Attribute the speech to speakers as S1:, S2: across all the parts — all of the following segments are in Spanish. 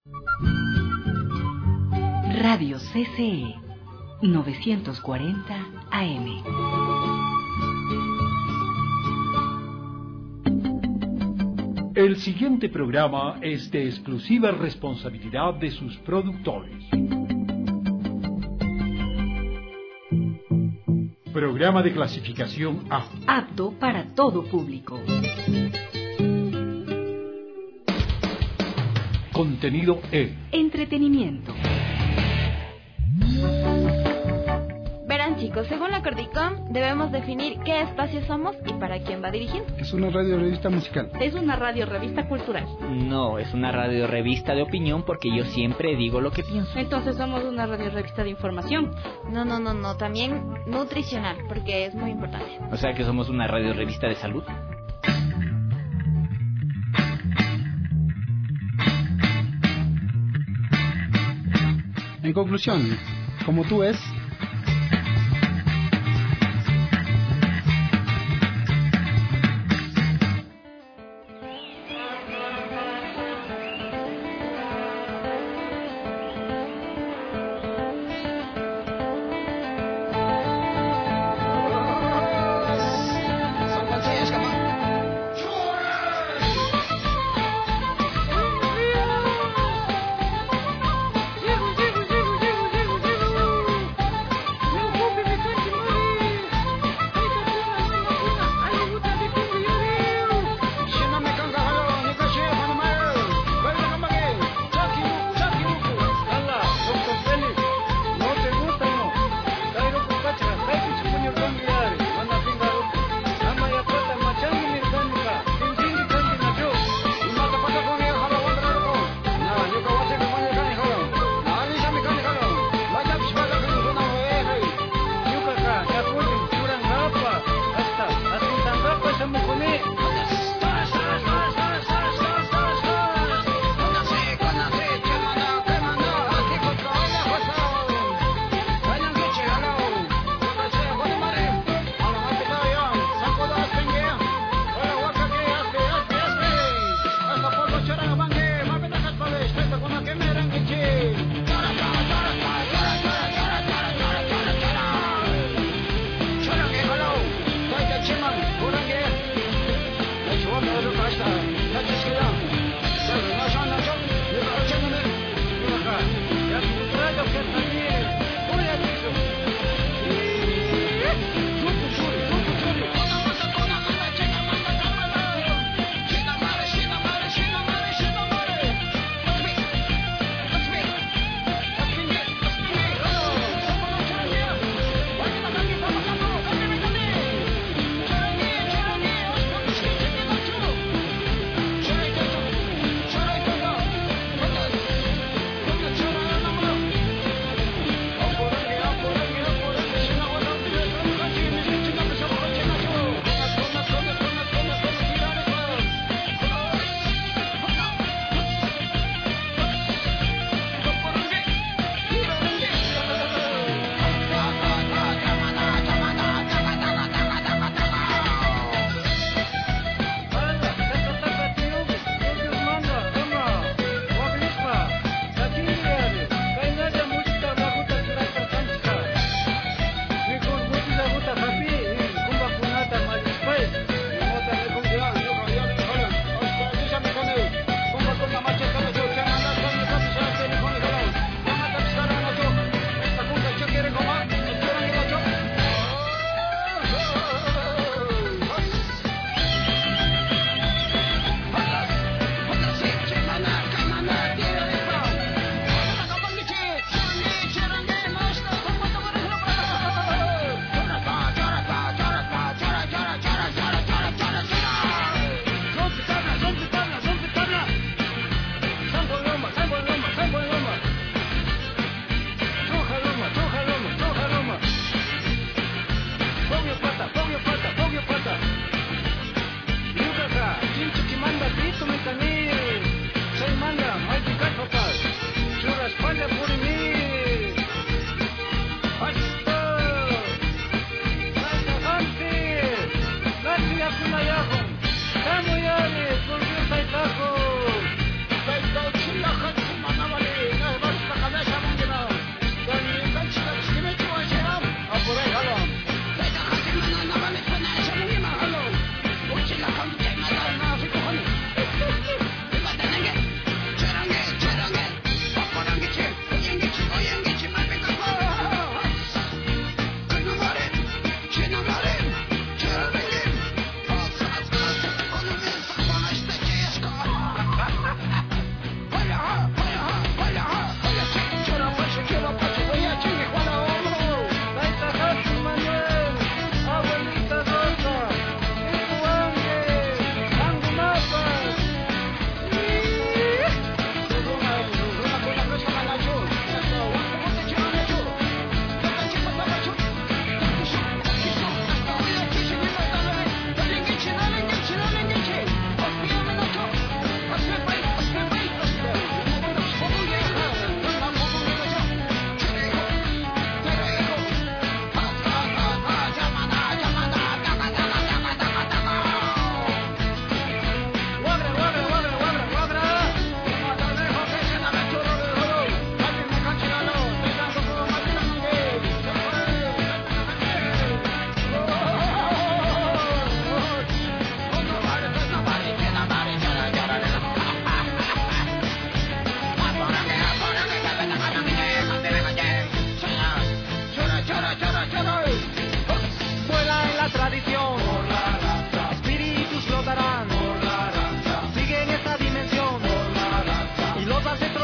S1: Radio CCE 940 AM.
S2: El siguiente programa es de exclusiva responsabilidad de sus productores. Programa de clasificación A.
S1: Apto para todo público.
S2: Contenido E.
S1: Entretenimiento.
S3: Verán, chicos, según la Cordicom debemos definir qué espacio somos y para quién va dirigido.
S4: Es una radio revista musical.
S5: Es una radio revista cultural.
S6: No, es una radio revista de opinión porque yo siempre digo lo que pienso.
S5: Entonces somos una radio revista de información.
S3: No, también nutricional, porque es muy importante.
S6: O sea que somos una radio revista de salud.
S4: En conclusión, como tú ves,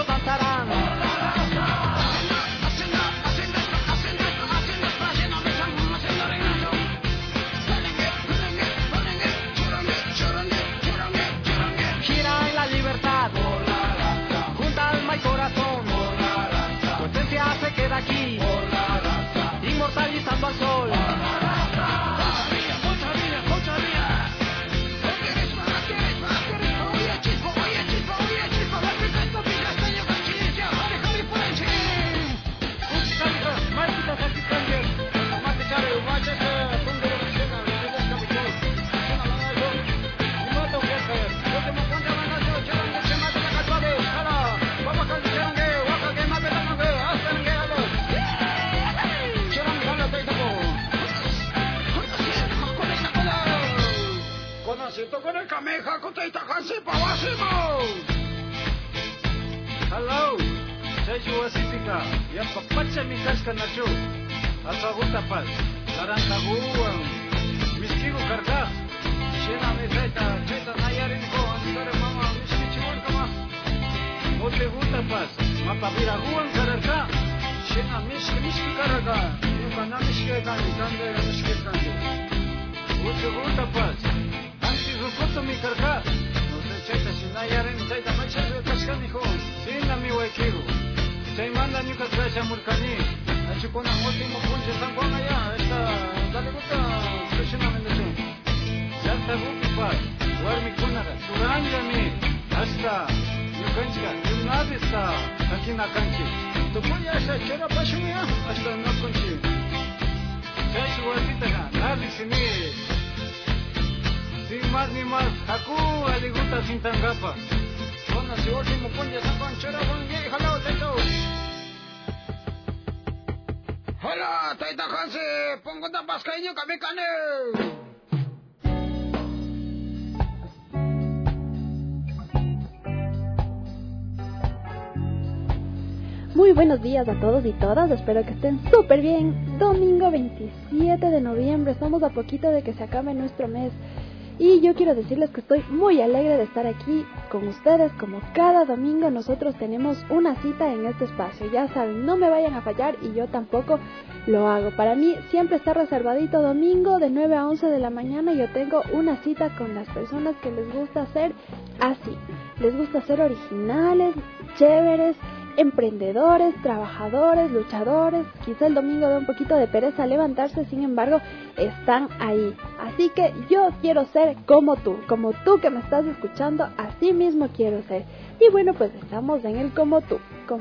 S7: danzarán. Gira en la libertad, junta alma y corazón. Tu esencia se queda aquí, inmortalizando al sol.
S8: Con el cameja, con teita hansi pawasimo.
S7: Hello, Seju Asítica, ya papacha mi casca nacho. Asaguta paz, larantaguan, miskigu carga. Chena me zeta nayarin ko, antare mama, miski chiwan kama. Mote guta paz, mapabira guan carga. Chena miski carga. Yuka na miski kani, kande miski kande. Mote guta paz. Rukuto mi carga, no se chaita si nayarin chaita macha de cascani jo, sin mi huequigo. Se manda ni catracha murcani, a chupona último punche san Juan allá, esta dale gusta presiona mendación. Santa Gupa, guarmi kunara, suranja mi, hasta yukanchika, yunadista, aquí na canchi. Tu puya esa chera pashumia, hasta no conchi. Chachi huasita ga, nadi sini. Sin más ni más, Haku aliguta sin tangapa. Son así último punje san conchera con ye jalao teto.
S8: Hola, taita hansi, pongo tan pascaño kamikane.
S9: Muy buenos días a todos y todas, espero que estén súper bien. Domingo 27 de noviembre, estamos a poquito de que se acabe nuestro mes. Y yo quiero decirles que estoy muy alegre de estar aquí con ustedes. Como cada domingo nosotros tenemos una cita en este espacio. Ya saben, no me vayan a fallar y yo tampoco lo hago. Para mí siempre está reservadito domingo de 9 a 11 de la mañana. Yo tengo una cita con las personas que les gusta ser así. Les gusta ser originales, chéveres, emprendedores, trabajadores, luchadores. Quizá el domingo da un poquito de pereza levantarse, sin embargo, están ahí. Así que yo quiero ser como tú que me estás escuchando, así mismo quiero ser. Y bueno, pues estamos en el Como Tú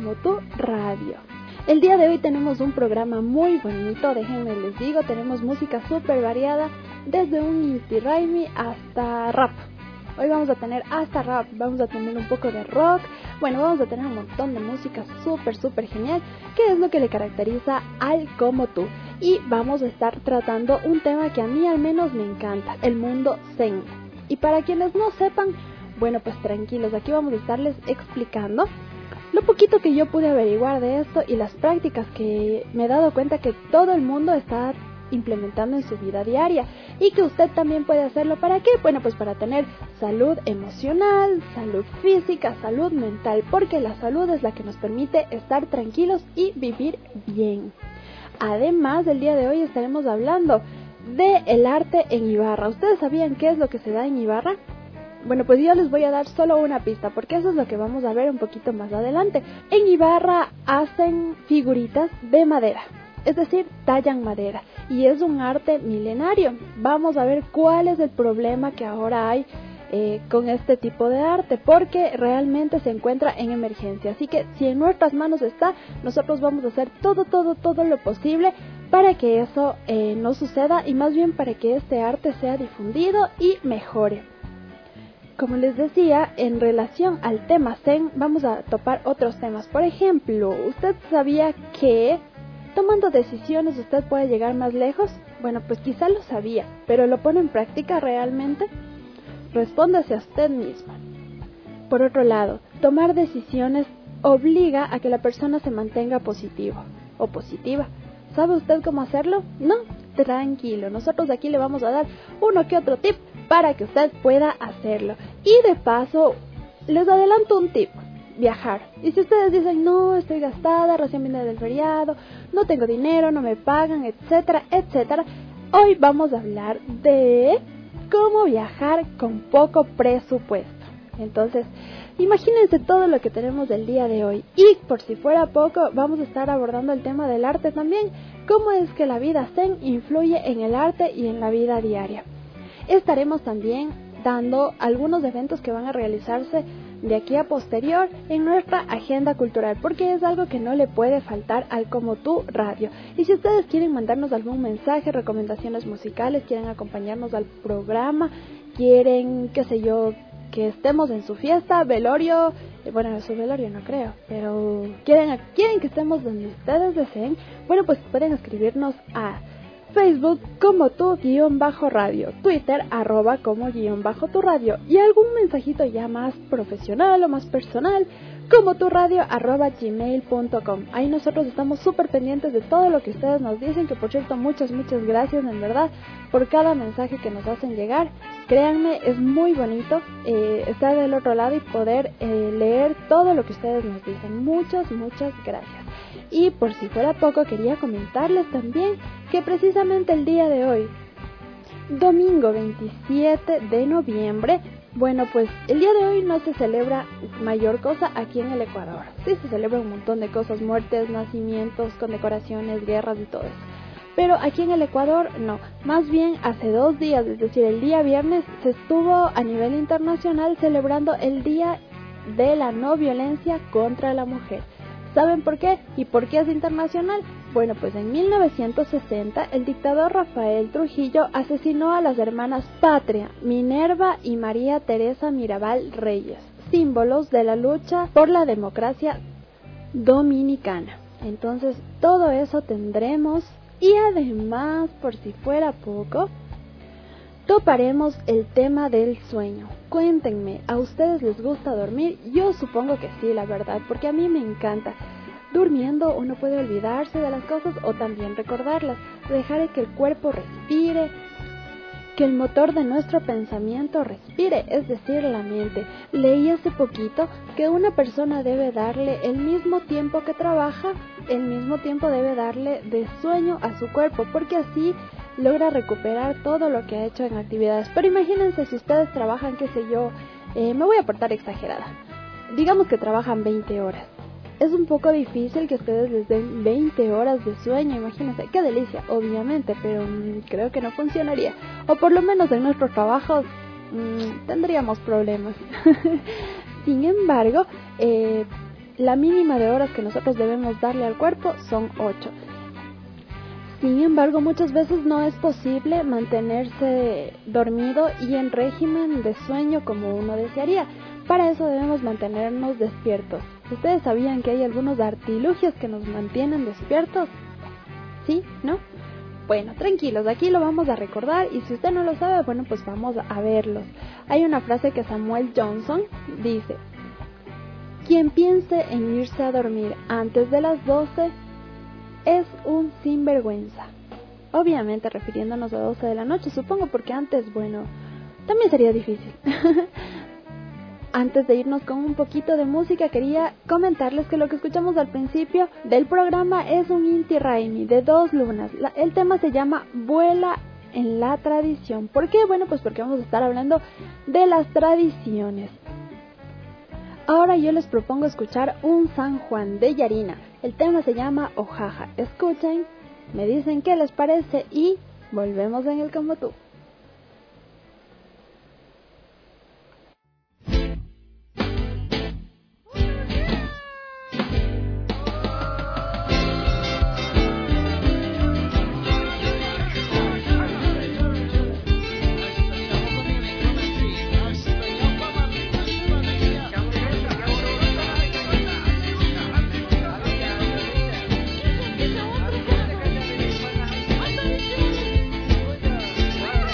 S9: Radio. El día de hoy tenemos un programa muy bonito, déjenme les digo, tenemos música súper variada, desde un Inti Raimi hasta rap. Hoy vamos a tener hasta rap, vamos a tener un poco de rock, bueno, vamos a tener un montón de música súper genial, que es lo que le caracteriza al Como Tú. Y vamos a estar tratando un tema que a mí al menos me encanta, el mundo zen. Y para quienes no sepan, bueno, pues tranquilos, aquí vamos a estarles explicando lo poquito que yo pude averiguar de esto y las prácticas que me he dado cuenta que todo el mundo está implementando en su vida diaria y que usted también puede hacerlo. ¿Para qué? Bueno, pues para tener salud emocional, salud física, salud mental, porque la salud es la que nos permite estar tranquilos y vivir bien. Además, el día de hoy estaremos hablando del arte en Ibarra. ¿Ustedes sabían qué es lo que se da en Ibarra? Bueno, pues yo les voy a dar solo una pista, porque eso es lo que vamos a ver un poquito más adelante. En Ibarra hacen figuritas de madera, es decir, tallan madera, y es un arte milenario. Vamos a ver cuál es el problema que ahora hay con este tipo de arte, porque realmente se encuentra en emergencia. Así que si en nuestras manos está, nosotros vamos a hacer todo lo posible para que eso no suceda, y más bien para que este arte sea difundido y mejore. Como les decía, en relación al tema Zen, vamos a topar otros temas. Por ejemplo, ¿usted sabía que tomando decisiones usted puede llegar más lejos? Bueno, pues quizá lo sabía, pero ¿lo pone en práctica realmente? Respóndase a usted mismo. Por otro lado, tomar decisiones obliga a que la persona se mantenga positivo o positiva. ¿Sabe usted cómo hacerlo? No, tranquilo, nosotros aquí le vamos a dar uno que otro tip para que usted pueda hacerlo. Y de paso, les adelanto un tip. viajar. Y si ustedes dicen, no, estoy gastada, recién vine del feriado, no tengo dinero, no me pagan, etcétera, etcétera, hoy vamos a hablar de cómo viajar con poco presupuesto. Entonces, imagínense todo lo que tenemos el día de hoy. Y por si fuera poco, vamos a estar abordando el tema del arte también. Cómo es que la vida zen influye en el arte y en la vida diaria. Estaremos también dando algunos eventos que van a realizarse de aquí a posterior en nuestra agenda cultural, porque es algo que no le puede faltar al Como Tú Radio. Y si ustedes quieren mandarnos algún mensaje, recomendaciones musicales, quieren acompañarnos al programa, quieren, qué sé yo, que estemos en su fiesta, velorio, bueno, su velorio no creo, pero quieren que estemos donde ustedes deseen, bueno, pues pueden escribirnos a Facebook como tu_radio, Twitter @como_tu radio y algún mensajito ya más profesional o más personal como turadio@gmail.com. Ahí nosotros estamos súper pendientes de todo lo que ustedes nos dicen, que por cierto muchas gracias en verdad por cada mensaje que nos hacen llegar. Créanme, es muy bonito estar del otro lado y poder leer todo lo que ustedes nos dicen. Muchas gracias. Y por si fuera poco, quería comentarles también que precisamente el día de hoy, domingo 27 de noviembre, bueno, pues el día de hoy no se celebra mayor cosa aquí en el Ecuador. Sí se celebra un montón de cosas, muertes, nacimientos, condecoraciones, guerras y todo eso. Pero aquí en el Ecuador no. Más bien hace 2 días, es decir, el día viernes, se estuvo a nivel internacional celebrando el Día de la No Violencia contra la Mujer. ¿Saben por qué? ¿Y por qué es internacional? Bueno, pues en 1960 el dictador Rafael Trujillo asesinó a las hermanas Patria, Minerva y María Teresa Mirabal Reyes, símbolos de la lucha por la democracia dominicana. Entonces, todo eso tendremos y además, por si fuera poco, toparemos el tema del sueño. Cuéntenme, ¿a ustedes les gusta dormir? Yo supongo que sí, la verdad, porque a mí me encanta. Durmiendo uno puede olvidarse de las cosas o también recordarlas, dejar que el cuerpo respire, que el motor de nuestro pensamiento respire, es decir, la mente. Leí hace poquito que una persona debe darle el mismo tiempo que trabaja, el mismo tiempo debe darle de sueño a su cuerpo, porque así logra recuperar todo lo que ha hecho en actividades. Pero imagínense si ustedes trabajan, qué sé yo, me voy a portar exagerada, digamos que trabajan 20 horas. Es un poco difícil que ustedes les den 20 horas de sueño, imagínense, qué delicia, obviamente, pero creo que no funcionaría. O por lo menos en nuestros trabajos tendríamos problemas. Sin embargo, la mínima de horas que nosotros debemos darle al cuerpo son 8. Sin embargo, muchas veces no es posible mantenerse dormido y en régimen de sueño como uno desearía. Para eso debemos mantenernos despiertos. ¿Ustedes sabían que hay algunos artilugios que nos mantienen despiertos? ¿Sí? ¿No? Bueno, tranquilos, aquí lo vamos a recordar y si usted no lo sabe, bueno, pues vamos a verlos. Hay una frase que Samuel Johnson dice: quien piense en irse a dormir antes de las 12 es un sinvergüenza. Obviamente refiriéndonos a 12 de la noche, supongo, porque antes, bueno, también sería difícil. Antes de irnos con un poquito de música, quería comentarles que lo que escuchamos al principio del programa es un Inti Raymi de 2 lunas. El tema se llama Vuela en la tradición. ¿Por qué? Bueno, pues porque vamos a estar hablando de las tradiciones. Ahora yo les propongo escuchar un San Juan de Yarina. El tema se llama Ojaja. Escuchen, me dicen qué les parece y volvemos en el Como Tú.
S8: Wow.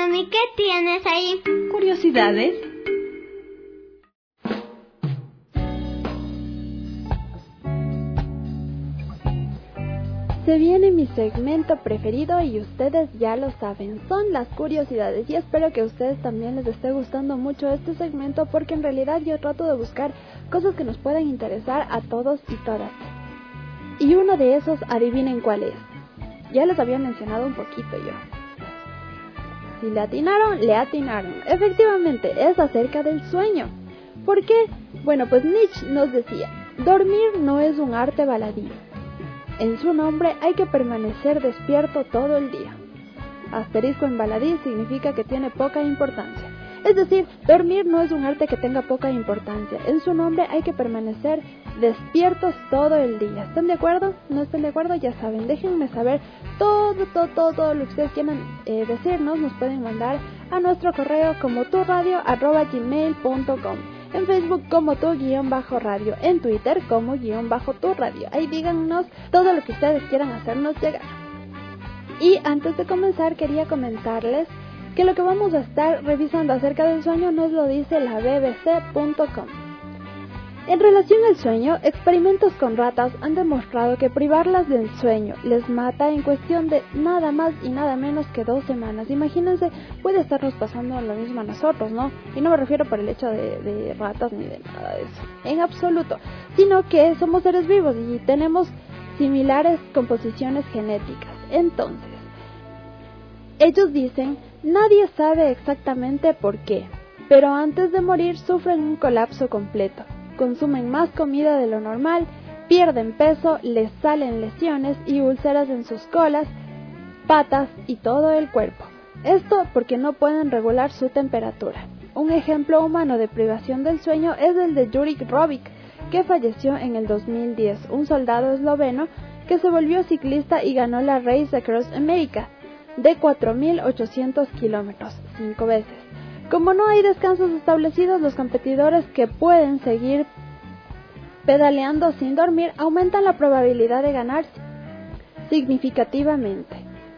S10: mami, ¿qué tienes ahí?
S1: Curiosidades.
S9: Se viene mi segmento preferido y ustedes ya lo saben, son las curiosidades, y espero que a ustedes también les esté gustando mucho este segmento, porque en realidad yo trato de buscar cosas que nos puedan interesar a todos y todas. Y uno de esos, adivinen cuál es. Ya les había mencionado un poquito yo. Si le atinaron, le atinaron. Efectivamente, es acerca del sueño. ¿Por qué? Bueno, pues Nietzsche nos decía, dormir no es un arte baladí. En su nombre hay que permanecer despierto todo el día. Asterisco en baladí significa que tiene poca importancia. Es decir, dormir no es un arte que tenga poca importancia. En su nombre hay que permanecer despiertos todo el día. ¿Están de acuerdo? ¿No están de acuerdo? Ya saben, déjenme saber todo lo que ustedes quieran decirnos. Nos pueden mandar a nuestro correo como turradio@gmail.com, en Facebook como tu_radio, en Twitter como _tu_radio. Ahí díganos todo lo que ustedes quieran hacernos llegar. Y antes de comenzar quería comentarles que lo que vamos a estar revisando acerca del sueño nos lo dice la bbc.com. En relación al sueño, experimentos con ratas han demostrado que privarlas del sueño les mata en cuestión de nada más y nada menos que 2 semanas. Imagínense, puede estarnos pasando lo mismo a nosotros, ¿no? Y no me refiero por el hecho de ratas ni de nada de eso, en absoluto, sino que somos seres vivos y tenemos similares composiciones genéticas. Entonces, ellos dicen, nadie sabe exactamente por qué, pero antes de morir sufren un colapso completo. Consumen más comida de lo normal, pierden peso, les salen lesiones y úlceras en sus colas, patas y todo el cuerpo. Esto porque no pueden regular su temperatura. Un ejemplo humano de privación del sueño es el de Jurek Robic, que falleció en el 2010, un soldado esloveno que se volvió ciclista y ganó la Race Across America de 4.800 kilómetros, 5 veces. Como no hay descansos establecidos, los competidores que pueden seguir pedaleando sin dormir aumentan la probabilidad de ganar significativamente.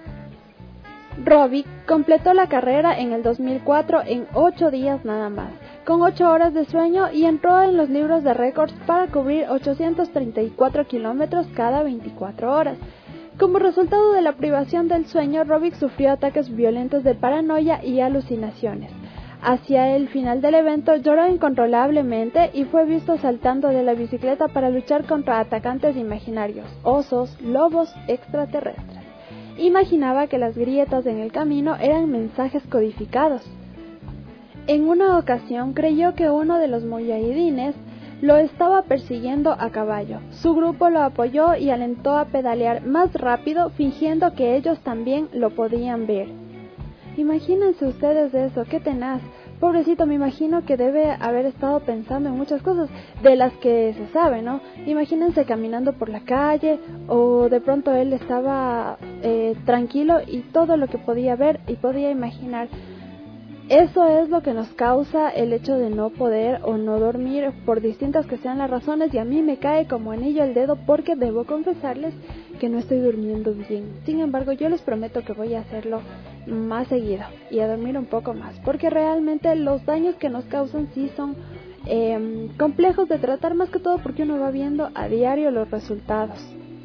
S9: Robic completó la carrera en el 2004 en 8 días nada más, con 8 horas de sueño, y entró en los libros de récords para cubrir 834 kilómetros cada 24 horas. Como resultado de la privación del sueño, Robic sufrió ataques violentos de paranoia y alucinaciones. Hacia el final del evento lloró incontrolablemente y fue visto saltando de la bicicleta para luchar contra atacantes imaginarios, osos, lobos extraterrestres. Imaginaba que las grietas en el camino eran mensajes codificados. En una ocasión creyó que uno de los mujahidines lo estaba persiguiendo a caballo. Su grupo lo apoyó y alentó a pedalear más rápido, fingiendo que ellos también lo podían ver. Imagínense ustedes eso, qué tenaz. Pobrecito, me imagino que debe haber estado pensando en muchas cosas de las que se sabe, ¿no? Imagínense caminando por la calle, o de pronto él estaba tranquilo y todo lo que podía ver y podía imaginar. Eso es lo que nos causa el hecho de no poder o no dormir, por distintas que sean las razones, y a mí me cae como anillo al dedo porque debo confesarles que no estoy durmiendo bien. Sin embargo, yo les prometo que voy a hacerlo más seguido y a dormir un poco más, porque realmente los daños que nos causan sí son complejos de tratar, más que todo porque uno va viendo a diario los resultados.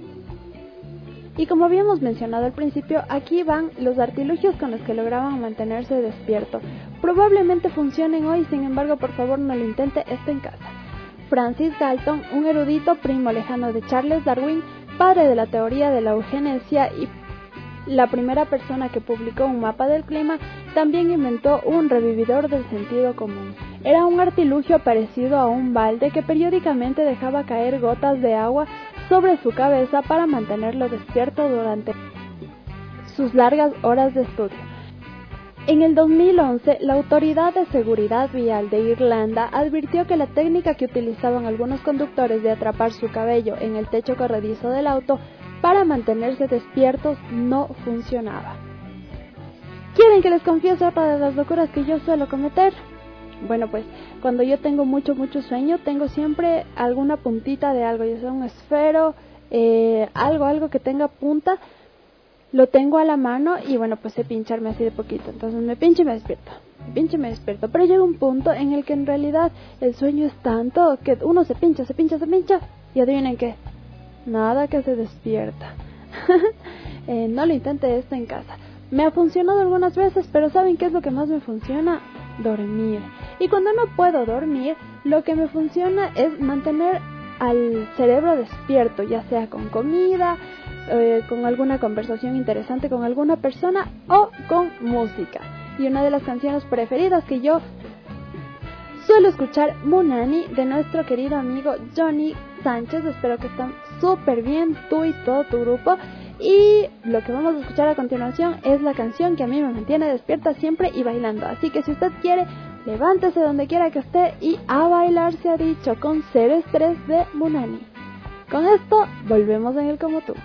S9: Y como habíamos mencionado al principio, aquí van los artilugios con los que lograban mantenerse despierto. Probablemente funcionen hoy, sin embargo, por favor no lo intente, esté en casa. Francis Galton, un erudito primo lejano de Charles Darwin, padre de la teoría de la eugenesia y la primera persona que publicó un mapa del clima, también inventó un revividor del sentido común. Era un artilugio parecido a un balde que periódicamente dejaba caer gotas de agua sobre su cabeza para mantenerlo despierto durante sus largas horas de estudio. En el 2011, la Autoridad de Seguridad Vial de Irlanda advirtió que la técnica que utilizaban algunos conductores de atrapar su cabello en el techo corredizo del auto para mantenerse despiertos no funcionaba. ¿Quieren que les confiese otra de las locuras que yo suelo cometer? Bueno, pues cuando yo tengo mucho sueño, tengo siempre alguna puntita de algo, ya sea un esfero, algo que tenga punta. lo tengo a la mano y bueno, pues sé pincharme así de poquito. Entonces me pincho y me despierto. Me pincho y me despierto. Pero llega un punto en el que en realidad el sueño es tanto que uno se pincha y adivinen qué, nada que se despierta. No lo intente esto en casa. Me ha funcionado algunas veces, pero ¿saben qué es lo que más me funciona? Dormir. Y cuando no puedo dormir, lo que me funciona es mantener al cerebro despierto, ya sea con comida, con alguna conversación interesante con alguna persona o con música. Y una de las canciones preferidas que yo suelo escuchar, Munani, de nuestro querido amigo Johnny Sánchez. Espero que estén súper bien, tú y todo tu grupo. Y lo que vamos a escuchar a continuación es la canción que a mí me mantiene despierta siempre y bailando. Así que si usted quiere, levántese donde quiera que esté y a bailar se ha dicho, con Cero Estrés de Munani. Con esto volvemos en el Como Tú.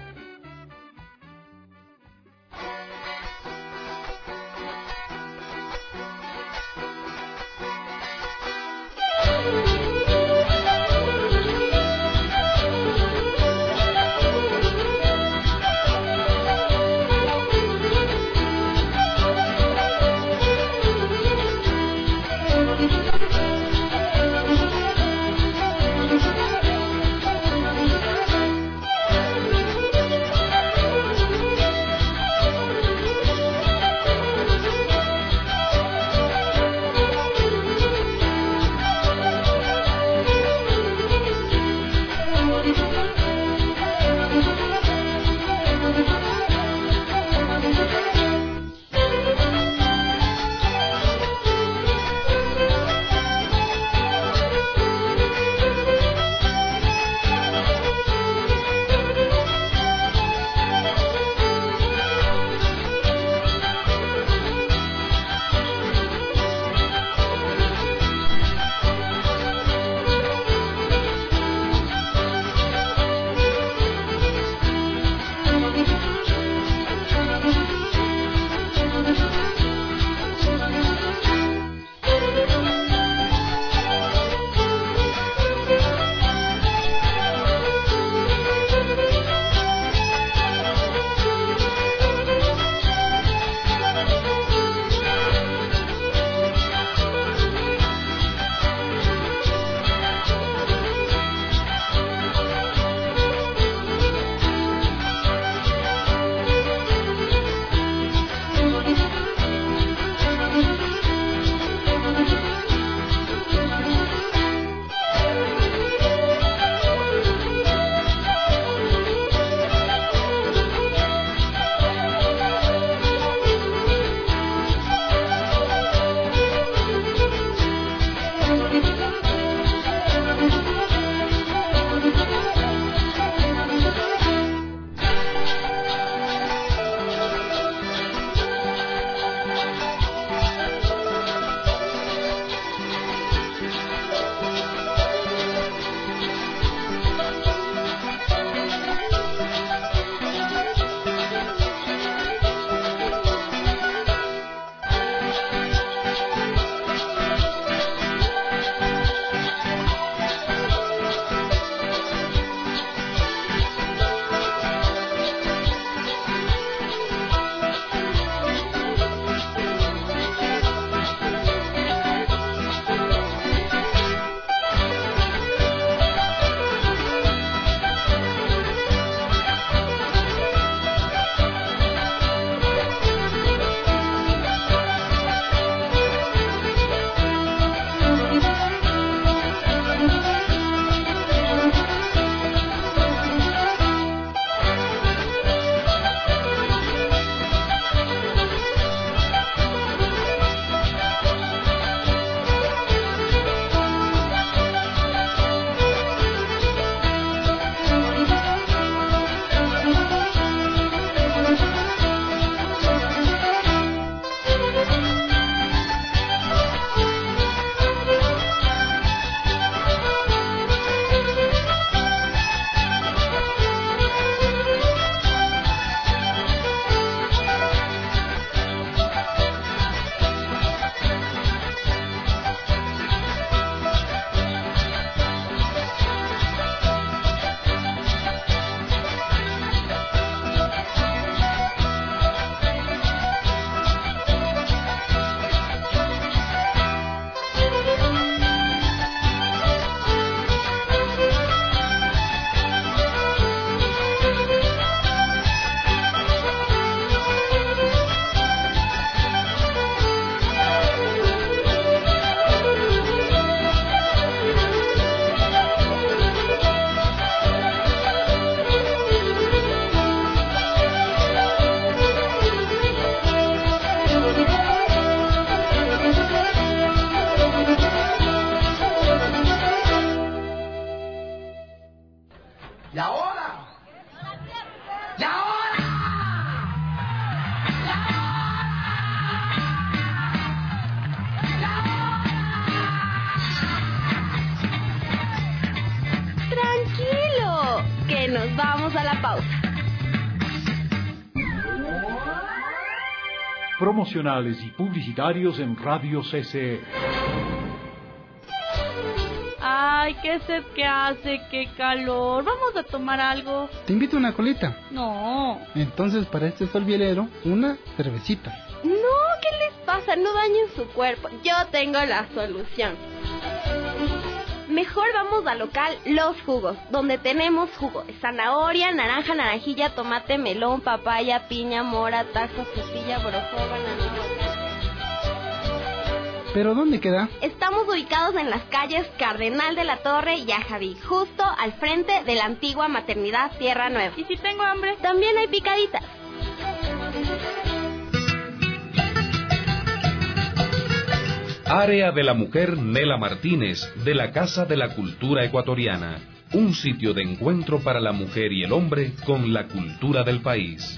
S2: promocionales y publicitarios en Radio CCE.
S5: Ay, qué sed que hace, qué calor. Vamos a tomar algo.
S4: Te invito a una colita.
S5: No.
S4: Entonces, para este sol vielero, una cervecita.
S3: No, ¿qué les pasa? No dañen su cuerpo. Yo tengo la solución. Mejor vamos al local Los Jugos, donde tenemos jugo de zanahoria, naranja, naranjilla, tomate, melón, papaya, piña, mora, taza, frutilla, borojó, banana.
S4: ¿Pero dónde queda?
S3: Estamos ubicados en las calles Cardenal de la Torre y Ajaví, justo al frente de la antigua maternidad Tierra Nueva.
S5: ¿Y si tengo hambre?
S3: También hay picaditas.
S10: Área de la Mujer Nela Martínez, de la Casa de la Cultura Ecuatoriana. Un sitio de encuentro para la mujer y el hombre con la cultura del país.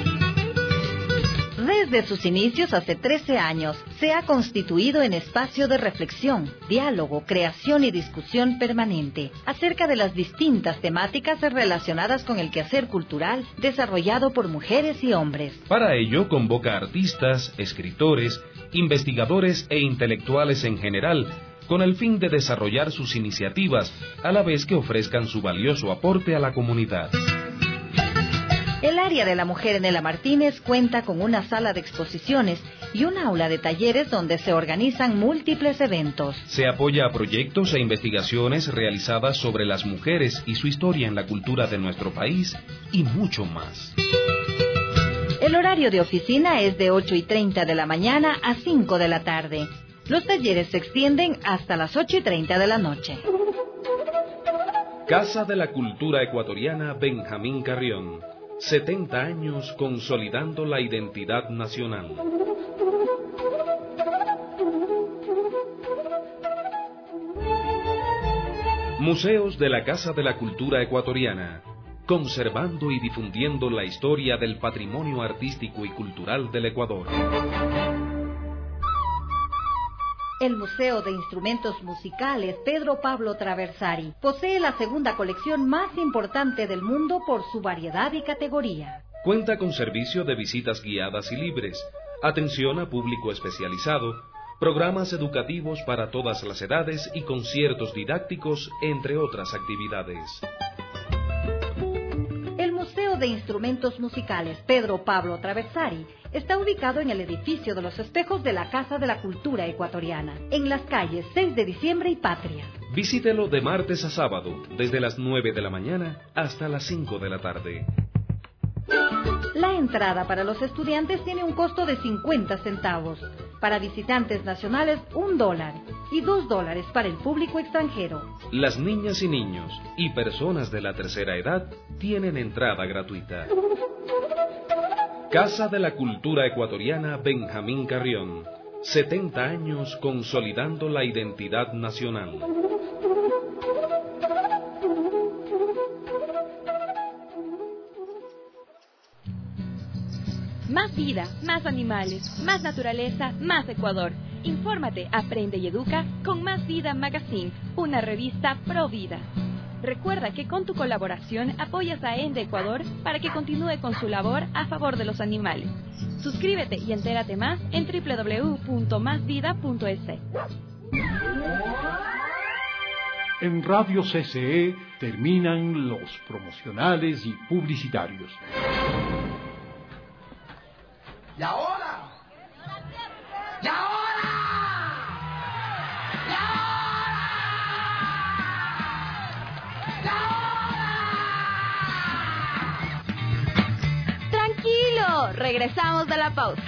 S1: Desde sus inicios hace 13 años, se ha constituido en espacio de reflexión, diálogo, creación y discusión permanente acerca de las distintas temáticas relacionadas con el quehacer cultural desarrollado por mujeres y hombres.
S10: Para ello convoca a artistas, escritores, investigadores e intelectuales en general, con el fin de desarrollar sus iniciativas, a la vez que ofrezcan su valioso aporte a la comunidad.
S1: El área de la mujer Nela Martínez cuenta con una sala de exposiciones y un aula de talleres donde se organizan múltiples eventos.
S10: Se apoya a proyectos e investigaciones realizadas sobre las mujeres y su historia en la cultura de nuestro país y mucho más.
S1: El horario de oficina es de 8:30 de la mañana a 5 de la tarde. Los talleres se extienden hasta las 8:30 de la noche.
S10: Casa de la Cultura Ecuatoriana Benjamín Carrión. 70 años consolidando la identidad nacional. Museos de la Casa de la Cultura Ecuatoriana, conservando y difundiendo la historia del patrimonio artístico y cultural del Ecuador.
S1: El Museo de Instrumentos Musicales Pedro Pablo Traversari posee la segunda colección más importante del mundo por su variedad y categoría.
S10: Cuenta con servicio de visitas guiadas y libres, atención a público especializado, programas educativos para todas las edades y conciertos didácticos, entre otras actividades.
S1: El Museo de Instrumentos Musicales Pedro Pablo Traversari está ubicado en el edificio de los espejos de la Casa de la Cultura Ecuatoriana, en las calles 6 de Diciembre y Patria.
S10: Visítelo de martes a sábado, desde las 9 de la mañana hasta las 5 de la tarde.
S1: La entrada para los estudiantes tiene un costo de 50 centavos. Para visitantes nacionales, $1 y $2 para el público extranjero.
S10: Las niñas y niños y personas de la tercera edad tienen entrada gratuita. Casa de la Cultura Ecuatoriana Benjamín Carrión. 70 años consolidando la identidad nacional.
S3: Más vida, más animales, más naturaleza, más Ecuador. Infórmate, aprende y educa con Más Vida Magazine, una revista pro vida. Recuerda que con tu colaboración apoyas a ENDE Ecuador para que continúe con su labor a favor de los animales. Suscríbete y entérate más en www.masvida.es.
S2: En Radio CCE terminan los promocionales y publicitarios.
S8: ¡Y ahora! ¡Y ahora! ¡Y ahora! ¡Y ahora!
S3: Tranquilo, regresamos de la pausa.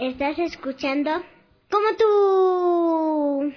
S11: Estás escuchando como tú.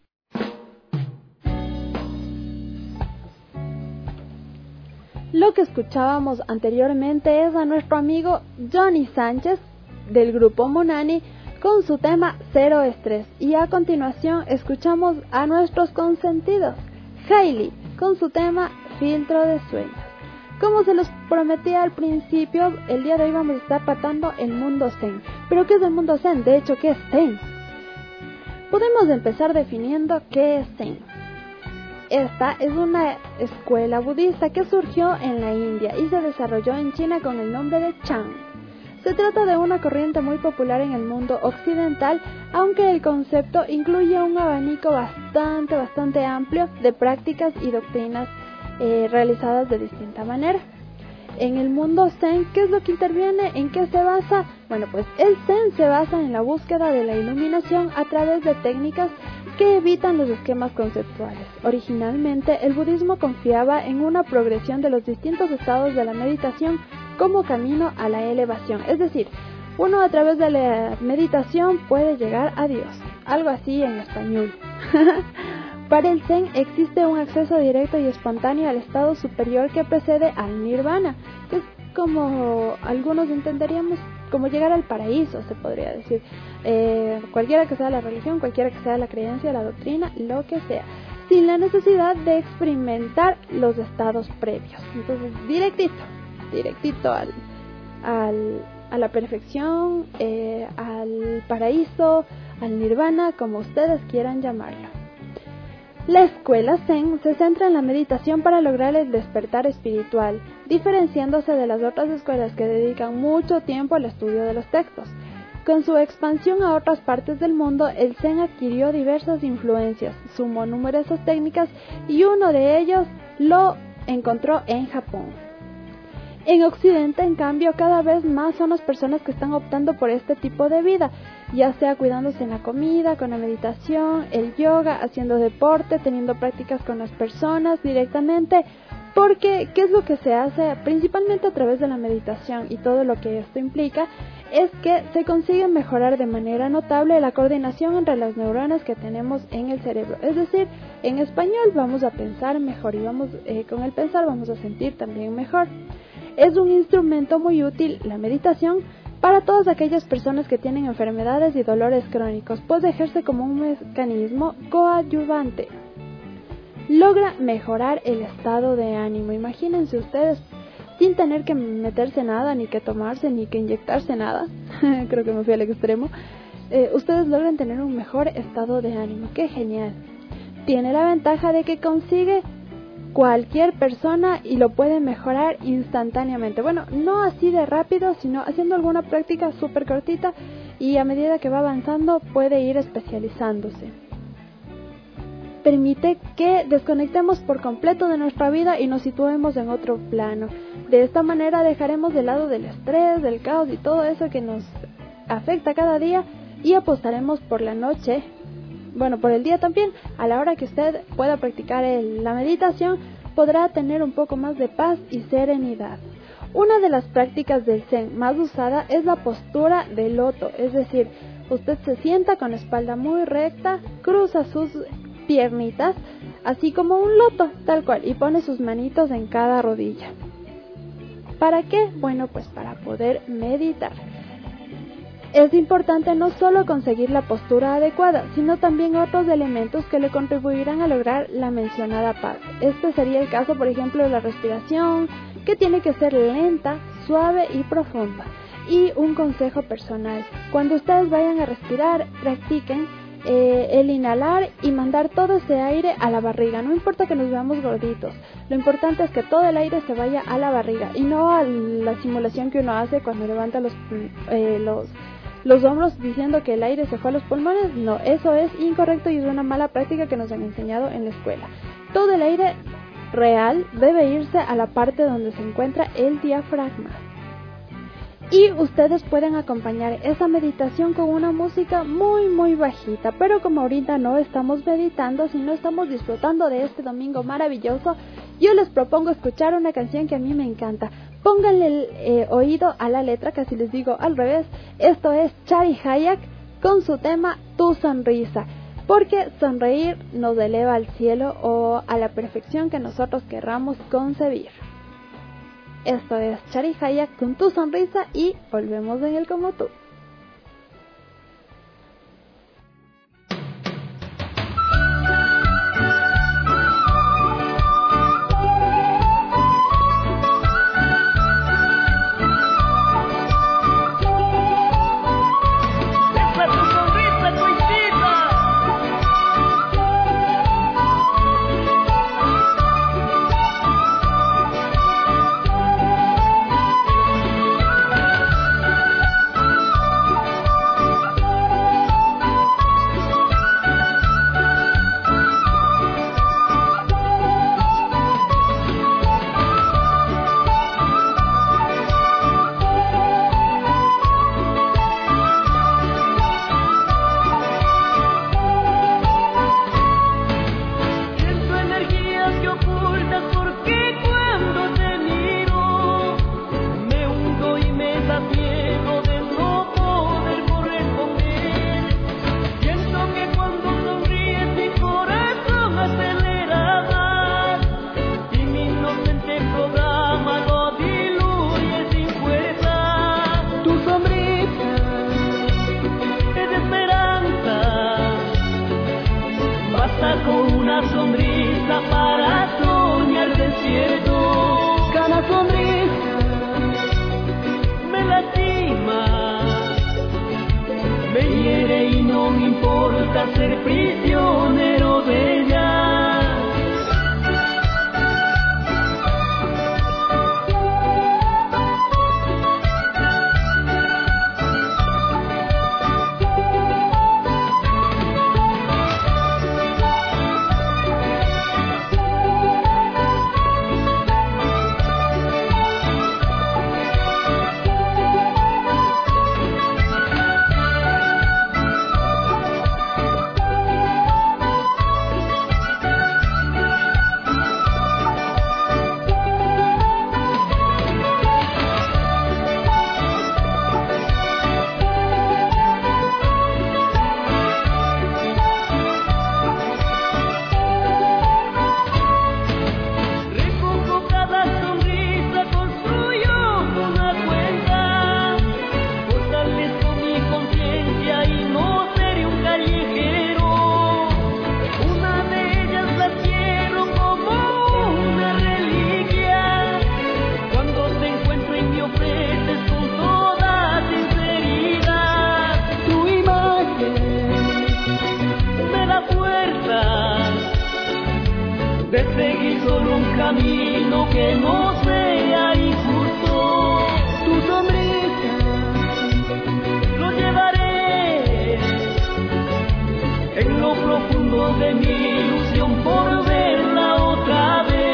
S9: Lo que escuchábamos anteriormente es a nuestro amigo Johnny Sánchez del grupo Monani con su tema Cero Estrés. Y a continuación escuchamos a nuestros consentidos, Hailey, con su tema Filtro de Sueños. Como se los prometí al principio, el día de hoy vamos a estar tratando el mundo Zen. ¿Pero qué es el mundo Zen? De hecho, ¿qué es Zen? Podemos empezar definiendo qué es Zen. Esta es una escuela budista que surgió en la India y se desarrolló en China con el nombre de Chan. Se trata de una corriente muy popular en el mundo occidental, aunque el concepto incluye un abanico bastante amplio de prácticas y doctrinas realizadas de distinta manera. En el mundo Zen, ¿qué es lo que interviene? ¿En qué se basa? Bueno, pues el Zen se basa en la búsqueda de la iluminación a través de técnicas que evitan los esquemas conceptuales. Originalmente, el budismo confiaba en una progresión de los distintos estados de la meditación como camino a la elevación. Es decir, uno a través de la meditación puede llegar a Dios. Algo así en español. Para el Zen existe un acceso directo y espontáneo al estado superior que precede al Nirvana, que es como algunos entenderíamos como llegar al paraíso, se podría decir. Cualquiera que sea la religión, cualquiera que sea la creencia, la doctrina, lo que sea, sin la necesidad de experimentar los estados previos. Entonces, directito a la perfección, al paraíso, al Nirvana, como ustedes quieran llamarlo. La escuela Zen se centra en la meditación para lograr el despertar espiritual, diferenciándose de las otras escuelas que dedican mucho tiempo al estudio de los textos. Con su expansión a otras partes del mundo, el Zen adquirió diversas influencias, sumó numerosas técnicas y uno de ellos lo encontró en Japón. En Occidente, en cambio, cada vez más son las personas que están optando por este tipo de vida, ya sea cuidándose en la comida, con la meditación, el yoga, haciendo deporte, teniendo prácticas con las personas directamente, porque ¿qué es lo que se hace? Principalmente a través de la meditación y todo lo que esto implica, es que se consigue mejorar de manera notable la coordinación entre las neuronas que tenemos en el cerebro. Es decir, en español vamos a pensar mejor y con el pensar vamos a sentir también mejor. Es un instrumento muy útil, la meditación, para todas aquellas personas que tienen enfermedades y dolores crónicos, pues ejerce como un mecanismo coadyuvante. Logra mejorar el estado de ánimo. Imagínense ustedes, sin tener que meterse nada, ni que tomarse, ni que inyectarse nada, creo que me fui al extremo, ustedes logran tener un mejor estado de ánimo. ¡Qué genial! Tiene la ventaja de que consigue cualquier persona y lo puede mejorar instantáneamente. Bueno, no así de rápido, sino haciendo alguna práctica súper cortita y a medida que va avanzando puede ir especializándose. Permite que desconectemos por completo de nuestra vida y nos situemos en otro plano. De esta manera dejaremos de lado del estrés, del caos y todo eso que nos afecta cada día y apostaremos por la noche, bueno, por el día también. A la hora que usted pueda practicar la meditación, podrá tener un poco más de paz y serenidad. Una de las prácticas del Zen más usada es la postura de loto, es decir, usted se sienta con la espalda muy recta, cruza sus piernitas, así como un loto, tal cual, y pone sus manitos en cada rodilla. ¿Para qué? Bueno, pues para poder meditar. Es importante no solo conseguir la postura adecuada, sino también otros elementos que le contribuirán a lograr la mencionada paz. Este sería el caso, por ejemplo, de la respiración, que tiene que ser lenta, suave y profunda. Y un consejo personal: cuando ustedes vayan a respirar, practiquen el inhalar y mandar todo ese aire a la barriga. No importa que nos veamos gorditos, lo importante es que todo el aire se vaya a la barriga y no a la simulación que uno hace cuando levanta los hombros diciendo que el aire se fue a los pulmones. No, eso es incorrecto y es una mala práctica que nos han enseñado en la escuela. Todo el aire real debe irse a la parte donde se encuentra el diafragma. Y ustedes pueden acompañar esa meditación con una música muy bajita, pero como ahorita no estamos meditando, sino estamos disfrutando de este domingo maravilloso, yo les propongo escuchar una canción que a mí me encanta. Pónganle el oído a la letra, casi les digo al revés. Esto es Chari Hayak con su tema Tu Sonrisa, porque sonreír nos eleva al cielo o a la perfección que nosotros querramos concebir. Esto es Chari Hayak con Tu Sonrisa y volvemos en el Como Tú.
S12: Ser prisionero de ella. De seguir solo un camino que no sea injusto. Tu sonrisa lo llevaré en lo profundo de mi ilusión por verla otra vez.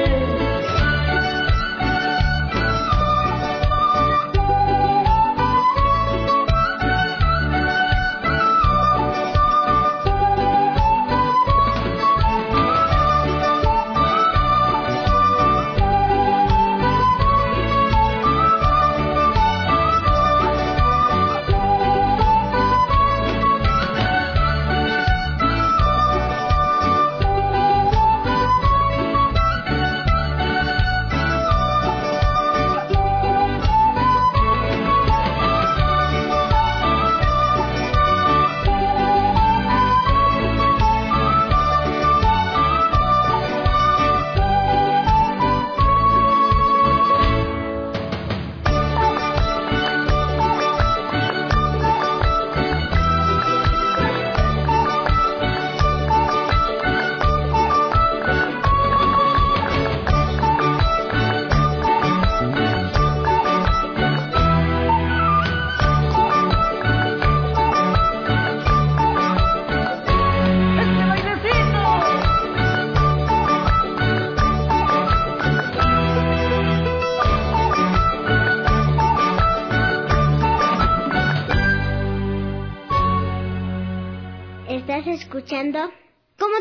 S11: Estás escuchando Como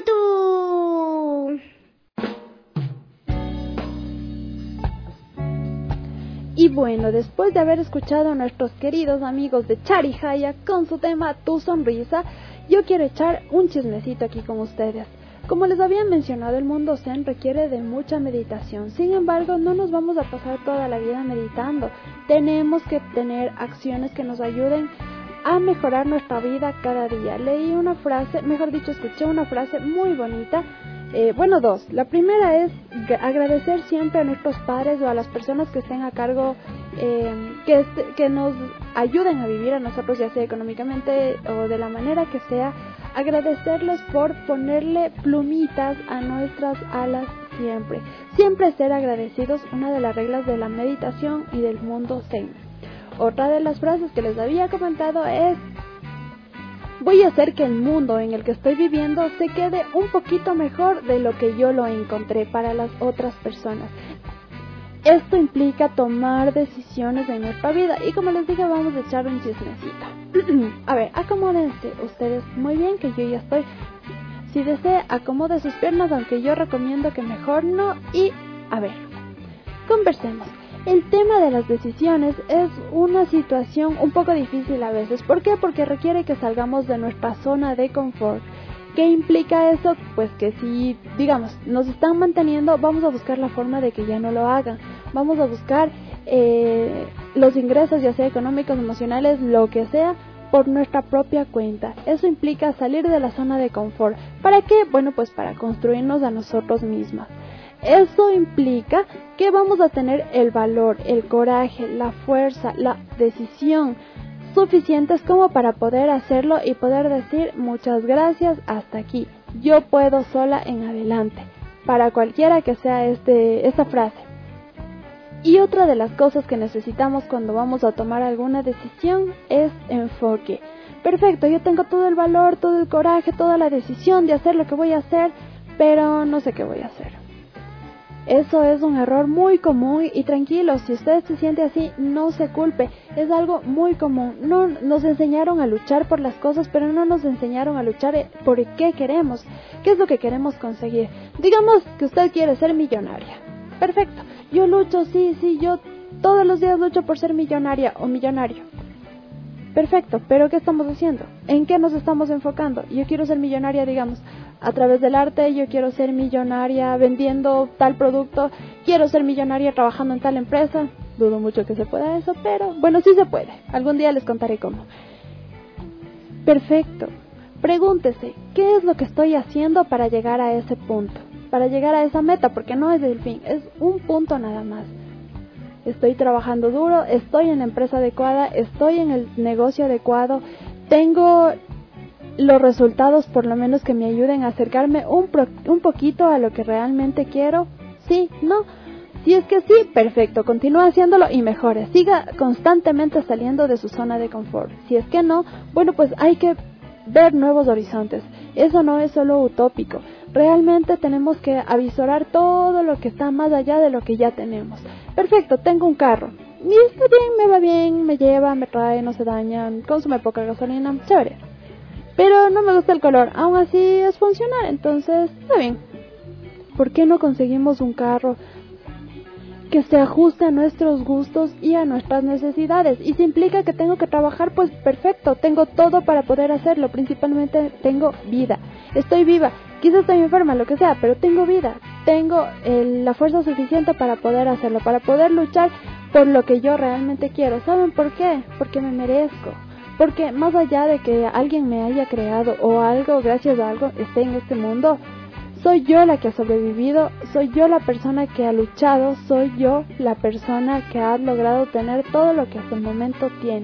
S11: Tú.
S9: bueno, después de haber escuchado a nuestros queridos amigos de Charijaya con su tema Tu Sonrisa, yo quiero echar un chismecito aquí con ustedes. Como les había mencionado, el mundo Zen requiere de mucha meditación. Sin embargo, no nos vamos a pasar toda la vida meditando. Tenemos que tener acciones que nos ayuden a mejorar nuestra vida cada día. Leí una frase, mejor dicho, escuché una frase muy bonita. Dos. La primera es agradecer siempre a nuestros padres o a las personas que estén a cargo, que nos ayuden a vivir a nosotros, ya sea económicamente o de la manera que sea. Agradecerles por ponerle plumitas a nuestras alas siempre. Siempre ser agradecidos, una de las reglas de la meditación y del mundo Zen. Otra de las frases que les había comentado es: voy a hacer que el mundo en el que estoy viviendo se quede un poquito mejor de lo que yo lo encontré para las otras personas. Esto implica tomar decisiones en nuestra vida y, como les dije, vamos a echar un chismecito. A ver, acomódense ustedes muy bien, que yo ya estoy. Si desea, acomode sus piernas, aunque yo recomiendo que mejor no. Y, a ver, conversemos. El tema de las decisiones es una situación un poco difícil a veces. ¿Por qué? Porque requiere que salgamos de nuestra zona de confort. ¿Qué implica eso? Pues que si, digamos, nos están manteniendo, vamos a buscar la forma de que ya no lo hagan. Vamos a buscar los ingresos, ya sea económicos, emocionales, lo que sea, por nuestra propia cuenta. Eso implica salir de la zona de confort. ¿Para qué? Bueno, pues para construirnos a nosotros mismos. Eso implica que vamos a tener el valor, el coraje, la fuerza, la decisión suficientes como para poder hacerlo y poder decir muchas gracias, hasta aquí. Yo puedo sola en adelante. Para cualquiera que sea esta frase. Y otra de las cosas que necesitamos cuando vamos a tomar alguna decisión es enfoque. Perfecto, yo tengo todo el valor, todo el coraje, toda la decisión de hacer lo que voy a hacer, pero no sé qué voy a hacer. Eso es un error muy común y tranquilo, si usted se siente así, no se culpe, es algo muy común. No nos enseñaron a luchar por las cosas, pero no nos enseñaron a luchar por qué queremos, qué es lo que queremos conseguir. Digamos que usted quiere ser millonaria. Perfecto, yo lucho, sí, yo todos los días lucho por ser millonaria o millonario. Perfecto, pero ¿qué estamos haciendo? ¿En qué nos estamos enfocando? Yo quiero ser millonaria, digamos, a través del arte. Yo quiero ser millonaria vendiendo tal producto. Quiero ser millonaria trabajando en tal empresa. Dudo mucho que se pueda eso, pero bueno, sí se puede. Algún día les contaré cómo. Perfecto. Pregúntese, ¿qué es lo que estoy haciendo para llegar a ese punto? Para llegar a esa meta, porque no es el fin, es un punto nada más. Estoy trabajando duro, estoy en la empresa adecuada, estoy en el negocio adecuado, tengo los resultados por lo menos que me ayuden a acercarme un poquito a lo que realmente quiero. ¿Sí? ¿No? Si es que sí, perfecto, continúa haciéndolo y mejore, siga constantemente saliendo de su zona de confort. Si es que no, bueno, pues hay que ver nuevos horizontes. Eso no es solo utópico, realmente tenemos que avisorar todo lo que está más allá de lo que ya tenemos. Perfecto, tengo un carro, y está bien, me va bien, me lleva, me trae, no se daña, consume poca gasolina, chévere. Pero no me gusta el color, aún así es funcional, entonces está bien. ¿Por qué no conseguimos un carro que se ajuste a nuestros gustos y a nuestras necesidades? Y si implica que tengo que trabajar, pues perfecto, tengo todo para poder hacerlo, principalmente tengo vida, estoy viva, quizás estoy enferma, lo que sea, pero tengo vida, tengo la fuerza suficiente para poder hacerlo, para poder luchar por lo que yo realmente quiero. ¿Saben por qué? Porque me merezco. Porque más allá de que alguien me haya creado o algo, gracias a algo, esté en este mundo, soy yo la que ha sobrevivido, soy yo la persona que ha luchado, soy yo la persona que ha logrado tener todo lo que hasta el momento tiene.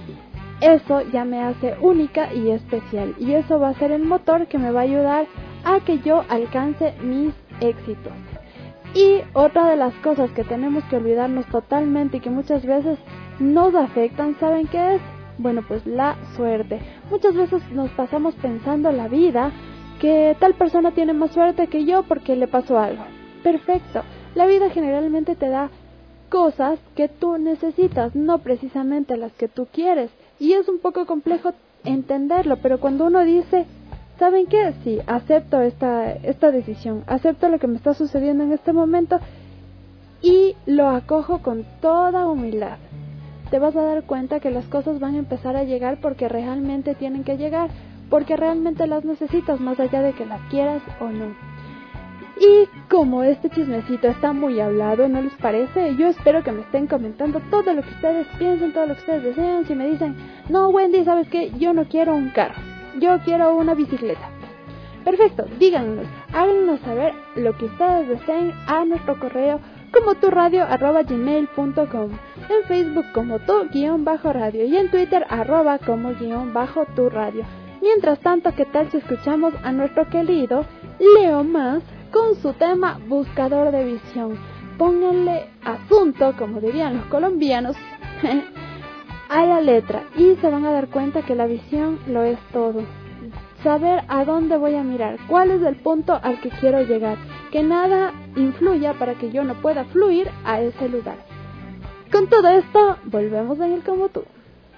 S9: Eso ya me hace única y especial, y eso va a ser el motor que me va a ayudar a que yo alcance mis éxitos. Y otra de las cosas que tenemos que olvidarnos totalmente y que muchas veces nos afectan, ¿saben qué es? Bueno, pues la suerte. Muchas veces nos pasamos pensando la vida que tal persona tiene más suerte que yo porque le pasó algo. Perfecto. La vida generalmente te da cosas que tú necesitas, no precisamente las que tú quieres. Y es un poco complejo entenderlo, pero cuando uno dice, ¿saben qué? Sí, acepto esta decisión, acepto lo que me está sucediendo en este momento y lo acojo con toda humildad. Te vas a dar cuenta que las cosas van a empezar a llegar porque realmente tienen que llegar, porque realmente las necesitas, más allá de que las quieras o no. Y como este chismecito está muy hablado, ¿no les parece? Yo espero que me estén comentando todo lo que ustedes piensen, todo lo que ustedes desean. Si me dicen, no Wendy, ¿sabes qué? Yo no quiero un carro, yo quiero una bicicleta. Perfecto, díganos, háganos saber lo que ustedes deseen a nuestro correo como turadio@gmail.com, en Facebook como tu_radio y en Twitter @como_tu_radio. Mientras tanto, ¿qué tal si escuchamos a nuestro querido Leo Más con su tema Buscador de Visión? Pónganle asunto, como dirían los colombianos, a la letra y se van a dar cuenta que la visión lo es todo. Saber a dónde voy a mirar, cuál es el punto al que quiero llegar, que nada influya para que yo no pueda fluir a ese lugar. Con todo esto, volvemos en el Como Tú.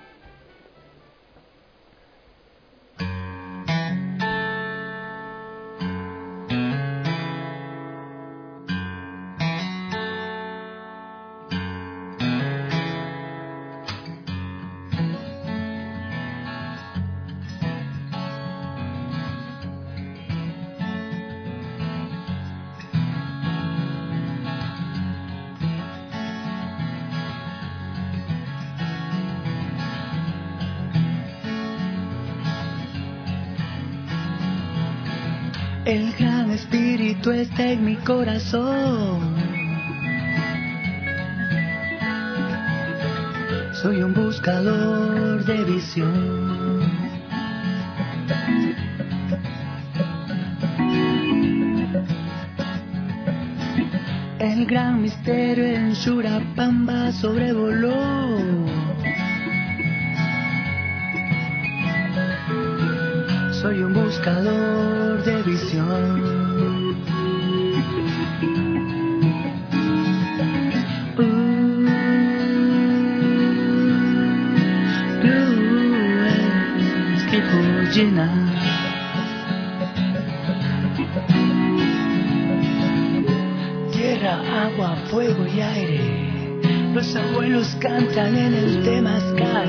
S13: El gran espíritu está en mi corazón. Soy un buscador de visión. El gran misterio en Surapamba sobrevoló. Soy un buscador de visión. Blues que por llenar. Tierra, agua, fuego y aire. Los abuelos cantan en el temazcal.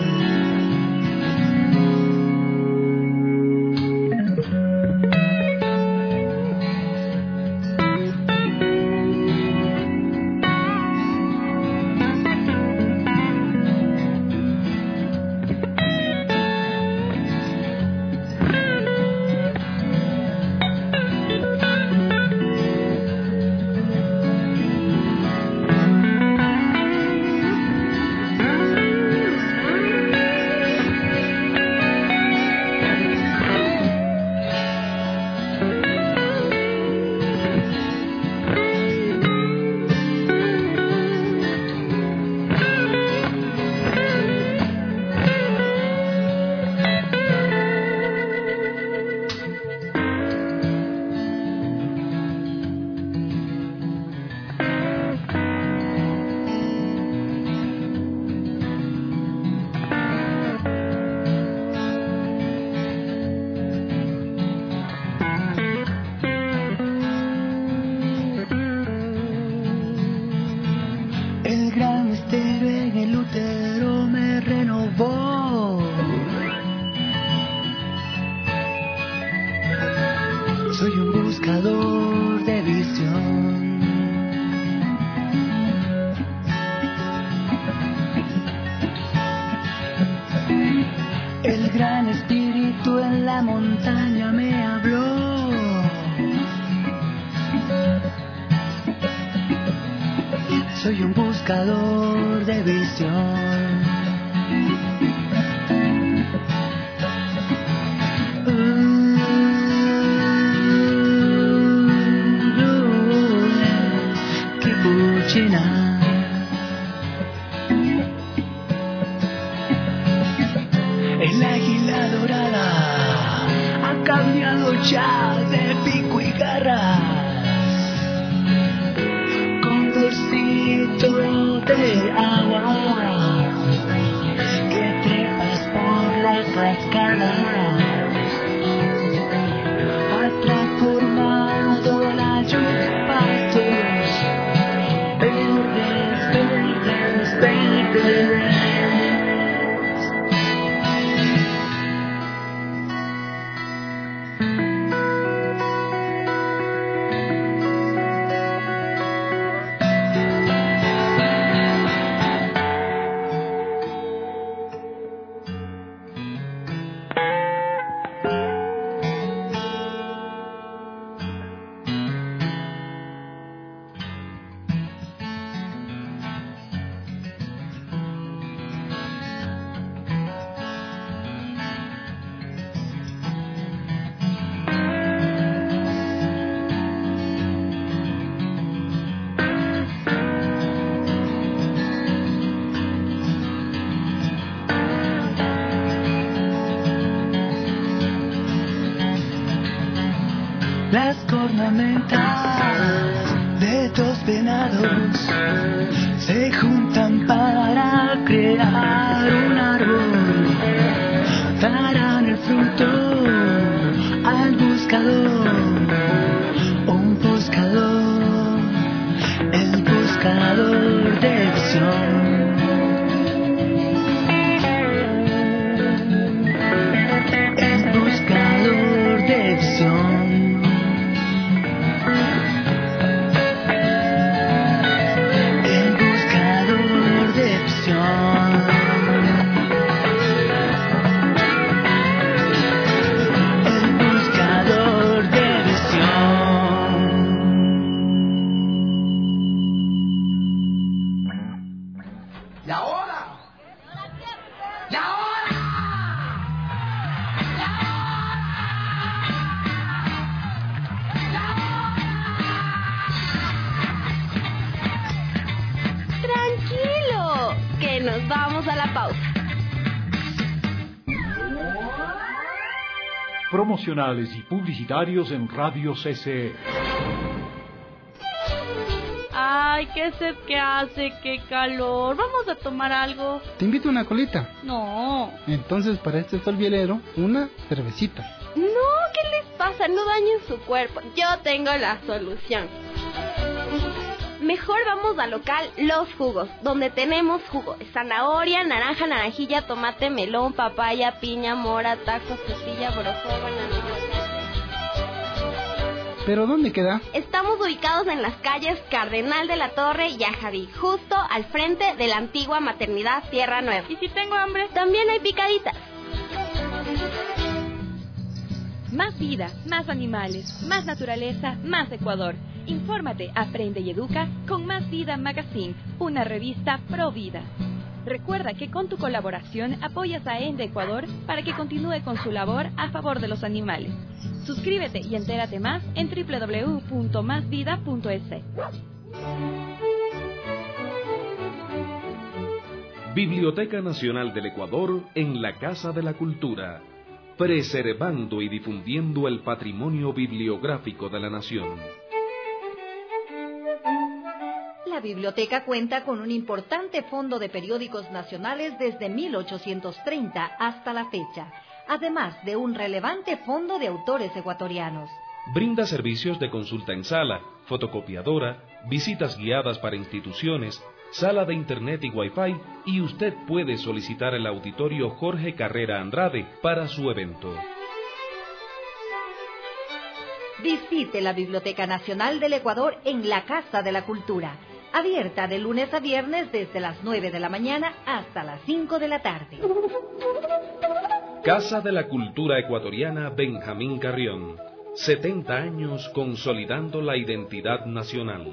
S13: Soy un buscador de visión. El gran espíritu en la montaña me habló. Soy un buscador de visión. El águila dorada ha cambiado ya de pico y garras, con dosito de agua que trepas por las cascadas. Ha transformado la lluvia en pastos, en osamentas de dos venados se juntan para crear un árbol. Darán el fruto al buscador, un buscador, el buscador de visión.
S14: Nos vamos a la pausa.
S2: Promocionales y publicitarios en Radio CCE.
S5: Ay, qué sed que hace, qué calor. Vamos a tomar algo.
S4: Te invito a una colita.
S5: No.
S4: Entonces, para este sol bielero, una cervecita.
S14: No, ¿qué les pasa? No dañen su cuerpo. Yo tengo la solución. Mejor vamos al local Los Jugos, donde tenemos jugo de zanahoria, naranja, naranjilla, tomate, melón, papaya, piña, mora, taco, frutilla, borojó, banana.
S4: ¿Pero dónde queda?
S14: Estamos ubicados en las calles Cardenal de la Torre y Ajaví, justo al frente de la antigua maternidad Tierra Nueva.
S5: ¿Y si tengo hambre?
S14: También hay picaditas.
S3: Más vida, más animales, más naturaleza, más Ecuador. Infórmate, aprende y educa con Más Vida Magazine, una revista pro vida. Recuerda que con tu colaboración apoyas a ENDE Ecuador para que continúe con su labor a favor de los animales. Suscríbete y entérate más en www.masvida.es.
S10: Biblioteca Nacional del Ecuador en la Casa de la Cultura, preservando y difundiendo el patrimonio bibliográfico de la nación.
S1: La biblioteca cuenta con un importante fondo de periódicos nacionales desde 1830 hasta la fecha, además de un relevante fondo de autores ecuatorianos.
S10: Brinda servicios de consulta en sala, fotocopiadora, visitas guiadas para instituciones, sala de internet y wifi, y usted puede solicitar el auditorio Jorge Carrera Andrade para su evento.
S1: Visite la Biblioteca Nacional del Ecuador en la Casa de la Cultura, abierta de lunes a viernes desde las 9 de la mañana hasta las 5 de la tarde.
S10: Casa de la Cultura Ecuatoriana Benjamín Carrión, 70 años consolidando la identidad nacional.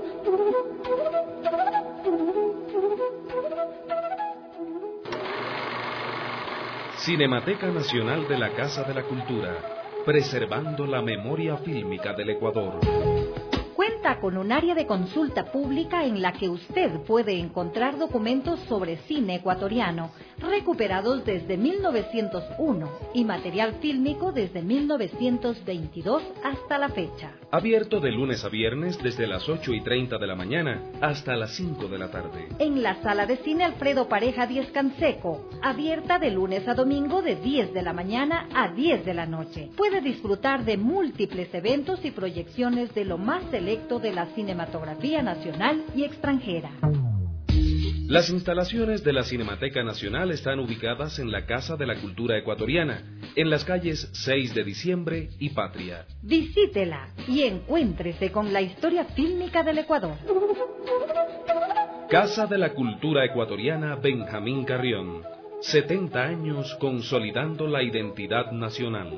S10: Cinemateca Nacional de la Casa de la Cultura, preservando la memoria fílmica del Ecuador.
S1: Cuenta con un área de consulta pública en la que usted puede encontrar documentos sobre cine ecuatoriano recuperados desde 1901 y material fílmico desde 1922 hasta la fecha.
S10: Abierto de lunes a viernes desde las 8:30 de la mañana hasta las 5 de la tarde.
S1: En la Sala de Cine Alfredo Pareja 10 Canseco, abierta de lunes a domingo de 10 de la mañana a 10 de la noche. Puede disfrutar de múltiples eventos y proyecciones de lo más selecto de la cinematografía nacional y extranjera.
S10: Las instalaciones de la Cinemateca Nacional están ubicadas en la Casa de la Cultura Ecuatoriana, en las calles 6 de Diciembre y Patria.
S1: Visítela y encuéntrese con la historia fílmica del Ecuador.
S10: Casa de la Cultura Ecuatoriana Benjamín Carrión, 70 años consolidando la identidad nacional.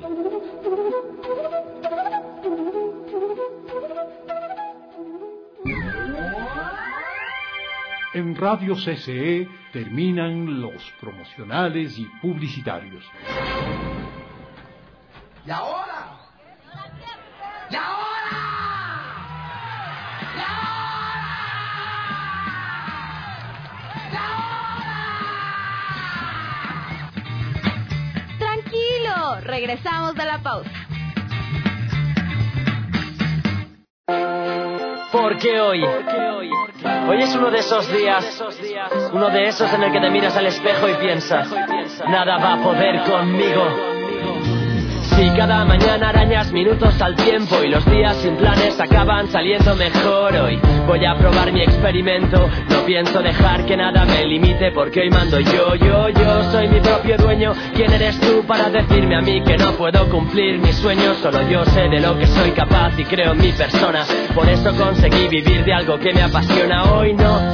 S2: En Radio CCE terminan los promocionales y publicitarios.
S8: ¡Y ahora! ¡Y ahora! ¡Y
S14: ahora! ¡Tranquilo! Regresamos de la pausa.
S15: porque hoy es uno de esos días, uno de esos en el que te miras al espejo y piensas, nada va a poder conmigo. Si cada mañana arañas minutos al tiempo y los días sin planes acaban saliendo mejor, hoy voy a probar mi experimento. No pienso dejar que nada me limite porque hoy mando yo soy mi propio dueño. ¿Quién eres tú para decirme a mí que no puedo cumplir mis sueños? Solo yo sé de lo que soy capaz y creo en mi persona. Por eso conseguí vivir de algo que me apasiona. Hoy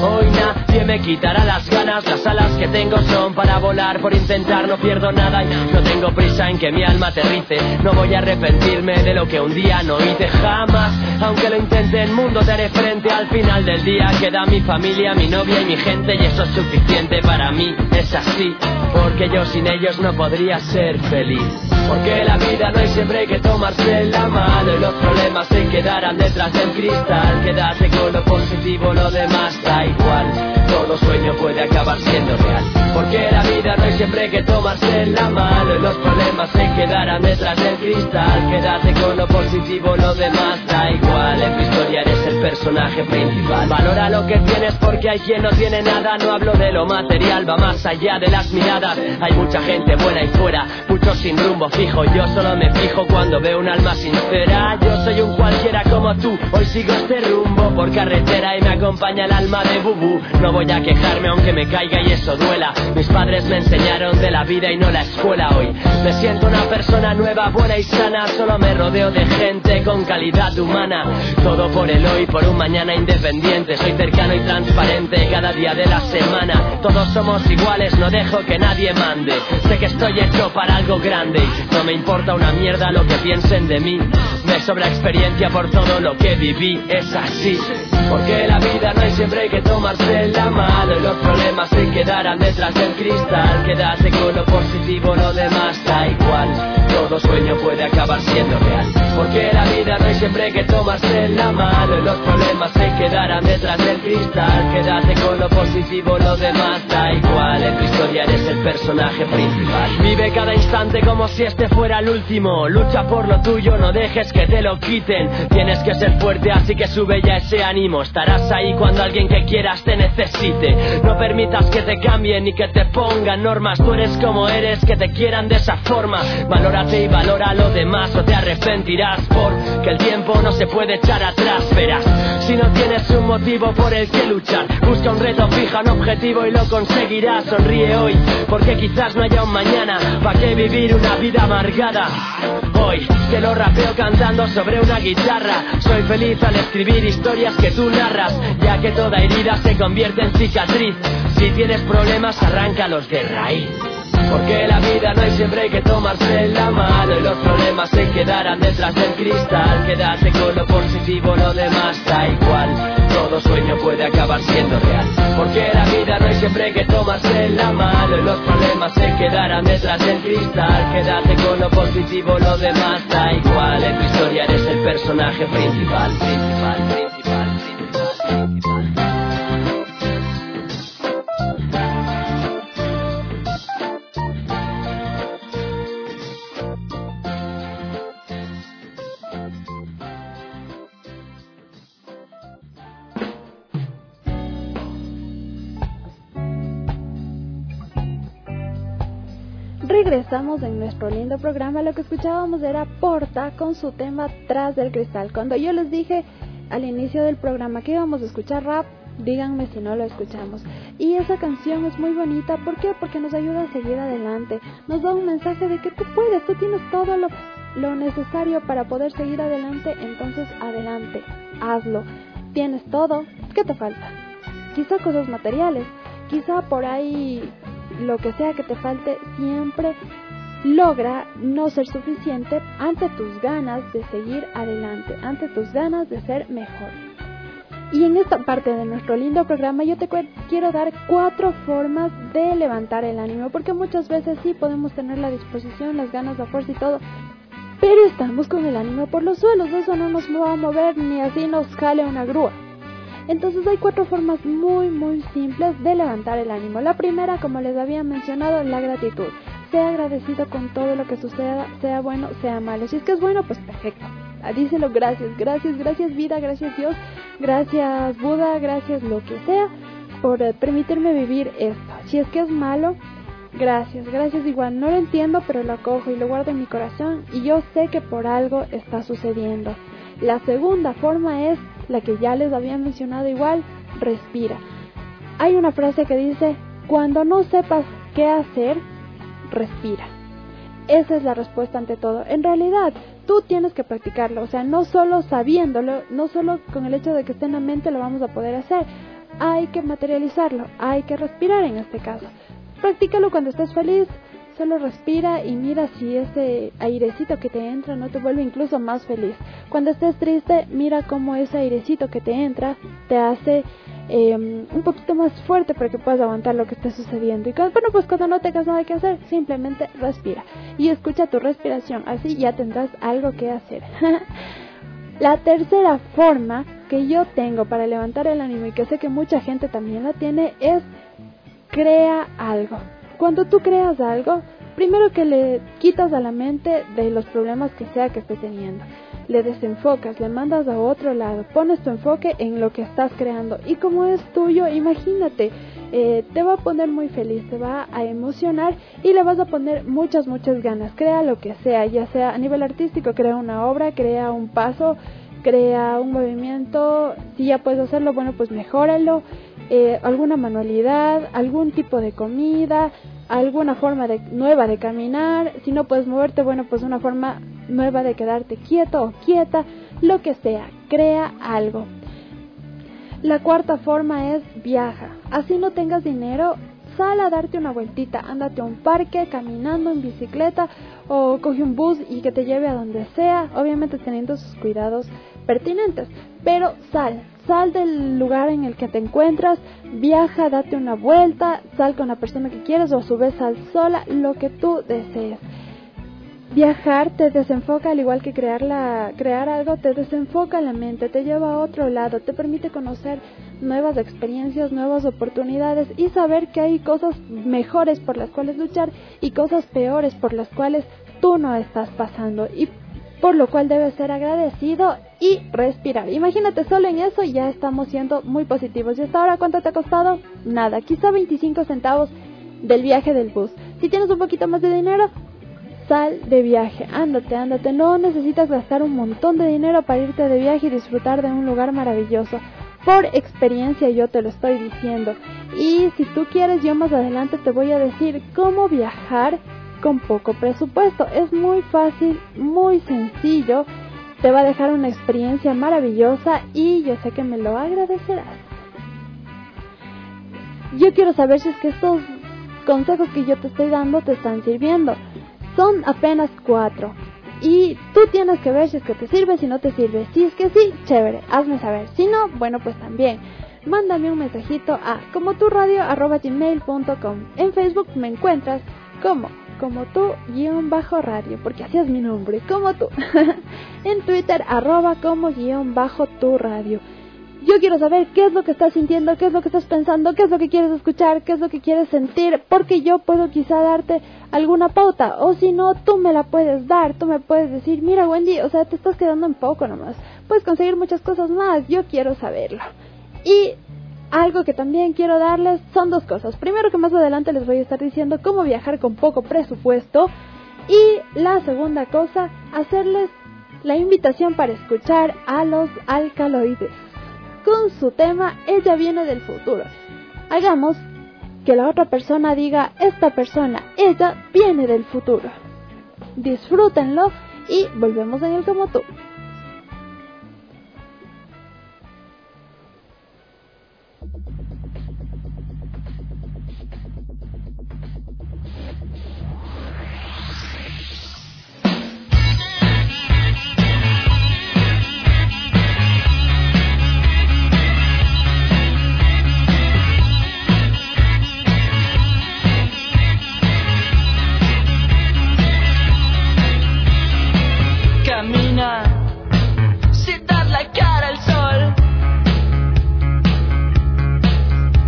S15: nadie me quitará las ganas. Las alas que tengo son para volar. Por intentar no pierdo nada y no tengo prisa en que mi alma aterrice. No voy a arrepentirme de lo que un día no hice jamás. Aunque lo intente, el mundo te haré frente. Al final del día queda mi familia, mi novia y mi gente, y eso es suficiente para mí. Es así, porque yo sin ellos no podría ser feliz. Porque la vida no hay siempre que tomarse la mano y los problemas se quedarán detrás del cristal. Quédate con lo positivo, lo demás da igual. Todo sueño puede acabar siendo real. Porque la vida no hay siempre que tomarse la mano y los problemas se quedarán detrás del cristal. Quédate con lo positivo, lo demás da igual. En tu historia eres el personaje principal. Valora lo que tienes porque hay quien no tiene nada. No hablo de lo material, va más allá de las miradas. Hay mucha gente buena ahí fuera, muchos sin rumbo fijo. Yo solo me fijo cuando veo un alma sincera. Yo soy un cualquiera como tú, hoy sigo este rumbo por carretera y me acompaña el alma de Bubú. No voy a quejarme aunque me caiga y eso duela. Mis padres me enseñaron de la vida y no la escuela. Hoy me siento una persona nueva, buena y sana. Solo me rodeo de gente con calidad humana. Todo por el hoy, por un mañana independiente. Soy cercano y transparente cada día de la semana. Todos somos iguales, no dejo que nadie mande. Sé que estoy hecho para algo grande y no me importa una mierda lo que piensen de mí. Me sobra experiencia por todo lo que viví, es así. Porque la vida no hay siempre que tomarse la mano y los problemas se quedarán detrás del cristal. Quédate con lo positivo, lo demás da igual. Todo sueño puede acabar siendo real. Porque la vida no hay siempre que tomarse la mano y los problemas se quedarán detrás del cristal. Quédate con lo positivo, lo demás da igual. En tu historia eres el personaje principal. Vive cada instante como si este fuera el último. Lucha por lo tuyo, no dejes que te lo quiten. Tienes que ser fuerte, así que sube ya ese ánimo. Estarás ahí cuando alguien que quieras te necesite. No permitas que te cambien ni que te pongan normas. Tú eres como eres, que te quieran de esa forma. Valórate y valora lo demás o te arrepentirás. Porque el tiempo no se puede echar atrás. Verás, si no tienes un motivo por el que luchar, busca un reto, fija un objetivo y lo conseguirás. Sonríe hoy, porque quizás no haya un mañana. ¿Para qué vivir una vida amargada? Hoy te lo rapeo cantando sobre una guitarra. Soy feliz al escribir historias que tú narras, ya que toda herida se convierte en cicatriz. Si tienes problemas, arráncalos de raíz. Porque la vida no hay siempre que tomarse la mano y los problemas se quedarán detrás del cristal. Quédate con lo positivo, lo demás da igual. Todo sueño puede acabar siendo real. Porque la vida no hay siempre que tomarse la mano y los problemas se quedarán detrás del cristal. Quédate con lo positivo, lo demás da igual. En tu historia eres el personaje principal.
S9: Regresamos en nuestro lindo programa. Lo que escuchábamos era Porta con su tema Tras del Cristal. Cuando yo les dije al inicio del programa que íbamos a escuchar rap, díganme si no lo escuchamos. Y esa canción es muy bonita. ¿Por qué? Porque nos ayuda a seguir adelante. Nos da un mensaje de que tú puedes, tú tienes todo lo necesario para poder seguir adelante. Entonces adelante, hazlo. Tienes todo. ¿Qué te falta? Quizá cosas materiales, quizá por ahí lo que sea que te falte, siempre logra no ser suficiente ante tus ganas de seguir adelante, ante tus ganas de ser mejor. Y en esta parte de nuestro lindo programa yo te quiero dar 4 formas de levantar el ánimo, porque muchas veces sí podemos tener la disposición, las ganas, la fuerza y todo, pero estamos con el ánimo por los suelos. Eso no nos va a mover ni así nos jale una grúa. Entonces hay 4 formas muy simples de levantar el ánimo. La primera, como les había mencionado, la gratitud. Sea agradecido con todo lo que suceda, sea bueno, sea malo. Si es que es bueno, pues perfecto. Díselo gracias, gracias, gracias vida, gracias Dios, gracias Buda, gracias lo que sea, por permitirme vivir esto. Si es que es malo, gracias, gracias igual. No lo entiendo, pero lo acojo y lo guardo en mi corazón y yo sé que por algo está sucediendo. La segunda forma es la que ya les había mencionado igual, respira. Hay una frase que dice, cuando no sepas qué hacer, respira. Esa es la respuesta ante todo. En realidad, tú tienes que practicarlo, o sea, no solo sabiéndolo, no solo con el hecho de que esté en la mente lo vamos a poder hacer. Hay que materializarlo, hay que respirar en este caso. Practícalo cuando estés feliz, solo respira y mira si ese airecito que te entra no te vuelve incluso más feliz. Cuando estés triste, mira cómo ese airecito que te entra te hace un poquito más fuerte para que puedas aguantar lo que esté sucediendo. Y cuando no tengas nada que hacer, simplemente respira y escucha tu respiración, así ya tendrás algo que hacer. La tercera forma que yo tengo para levantar el ánimo y que sé que mucha gente también la tiene es crea algo. Cuando tú creas algo, primero que le quitas a la mente de los problemas que sea que esté teniendo, le desenfocas, le mandas a otro lado, pones tu enfoque en lo que estás creando y como es tuyo, imagínate, te va a poner muy feliz, te va a emocionar y le vas a poner muchas ganas. Crea lo que sea, ya sea a nivel artístico, crea una obra, crea un paso, crea un movimiento, si ya puedes hacerlo, bueno, pues mejóralo, alguna manualidad, algún tipo de comida, alguna forma nueva de caminar, si no puedes moverte, bueno, pues una forma nueva de quedarte quieto o quieta, lo que sea, crea algo. La cuarta forma es viaja. Así no tengas dinero, sal a darte una vueltita, ándate a un parque caminando en bicicleta o coge un bus y que te lleve a donde sea, obviamente teniendo sus cuidados pertinentes, pero sal del lugar en el que te encuentras, viaja, date una vuelta, sal con la persona que quieres o a su vez sal sola, lo que tú desees. Viajar te desenfoca, al igual que crear algo, te desenfoca la mente, te lleva a otro lado, te permite conocer nuevas experiencias, nuevas oportunidades y saber que hay cosas mejores por las cuales luchar y cosas peores por las cuales tú no estás pasando y por lo cual debes ser agradecido y respirar. Imagínate, solo en eso ya estamos siendo muy positivos. ¿Y hasta ahora cuánto te ha costado? Nada, quizá 25 centavos del viaje del bus. Si tienes un poquito más de dinero, sal de viaje, ándate, no necesitas gastar un montón de dinero para irte de viaje y disfrutar de un lugar maravilloso. Por experiencia yo te lo estoy diciendo. Y si tú quieres, yo más adelante te voy a decir cómo viajar con poco presupuesto. Es muy fácil, muy sencillo, te va a dejar una experiencia maravillosa y yo sé que me lo agradecerás. Yo quiero saber si es que estos consejos que yo te estoy dando te están sirviendo. Son apenas 4 y tú tienes que ver si es que te sirve, si no te sirve. Si es que sí, chévere, hazme saber. Si no, bueno, pues también mándame un mensajito a comoturadio@gmail.com. En Facebook me encuentras como tú_radio, porque así es mi nombre, como tú. En Twitter @como_tu_radio. Yo quiero saber qué es lo que estás sintiendo, qué es lo que estás pensando, qué es lo que quieres escuchar, qué es lo que quieres sentir, porque yo puedo quizá darte alguna pauta, o si no, tú me la puedes dar, tú me puedes decir, mira Wendy, o sea, te estás quedando en poco nomás, puedes conseguir muchas cosas más, yo quiero saberlo. Y algo que también quiero darles son 2 cosas. Primero, que más adelante les voy a estar diciendo cómo viajar con poco presupuesto. Y la segunda cosa, hacerles la invitación para escuchar a los Alcaloides con su tema Ella viene del futuro. Hagamos que la otra persona diga, esta persona, ella viene del futuro. Disfrútenlo y volvemos en el Como Tú.
S12: Sin dar la cara al sol,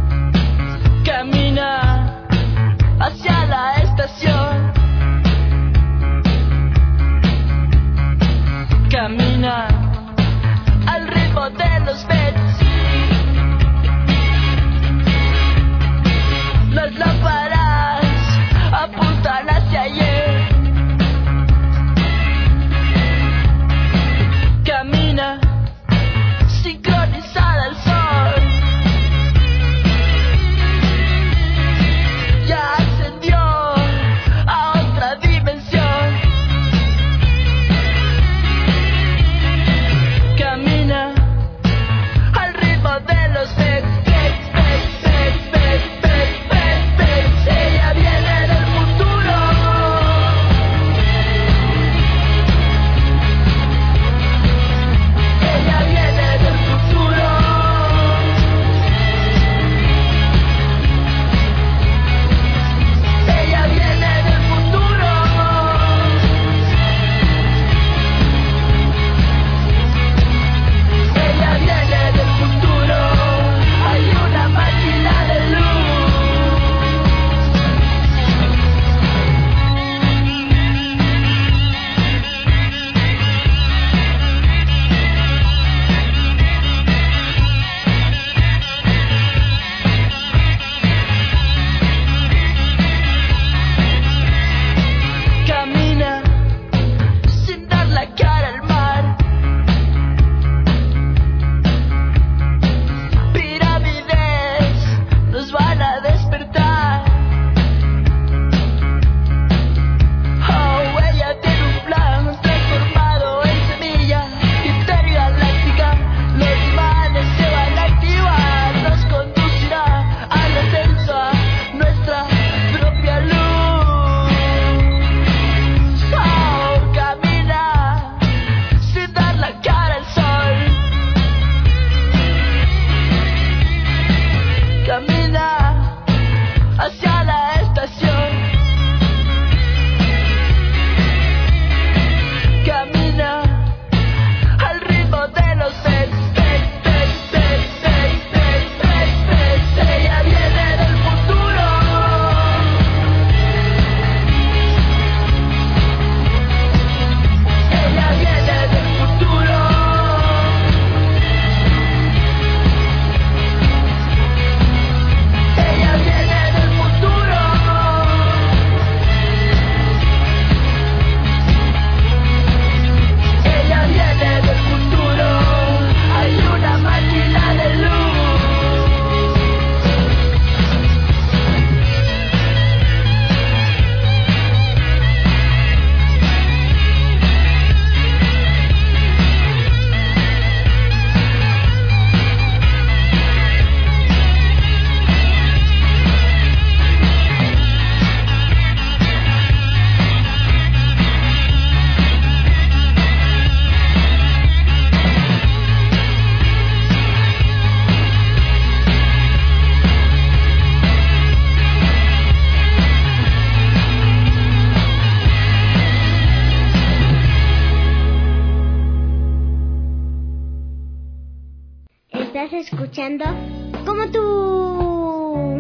S11: escuchando Como tú.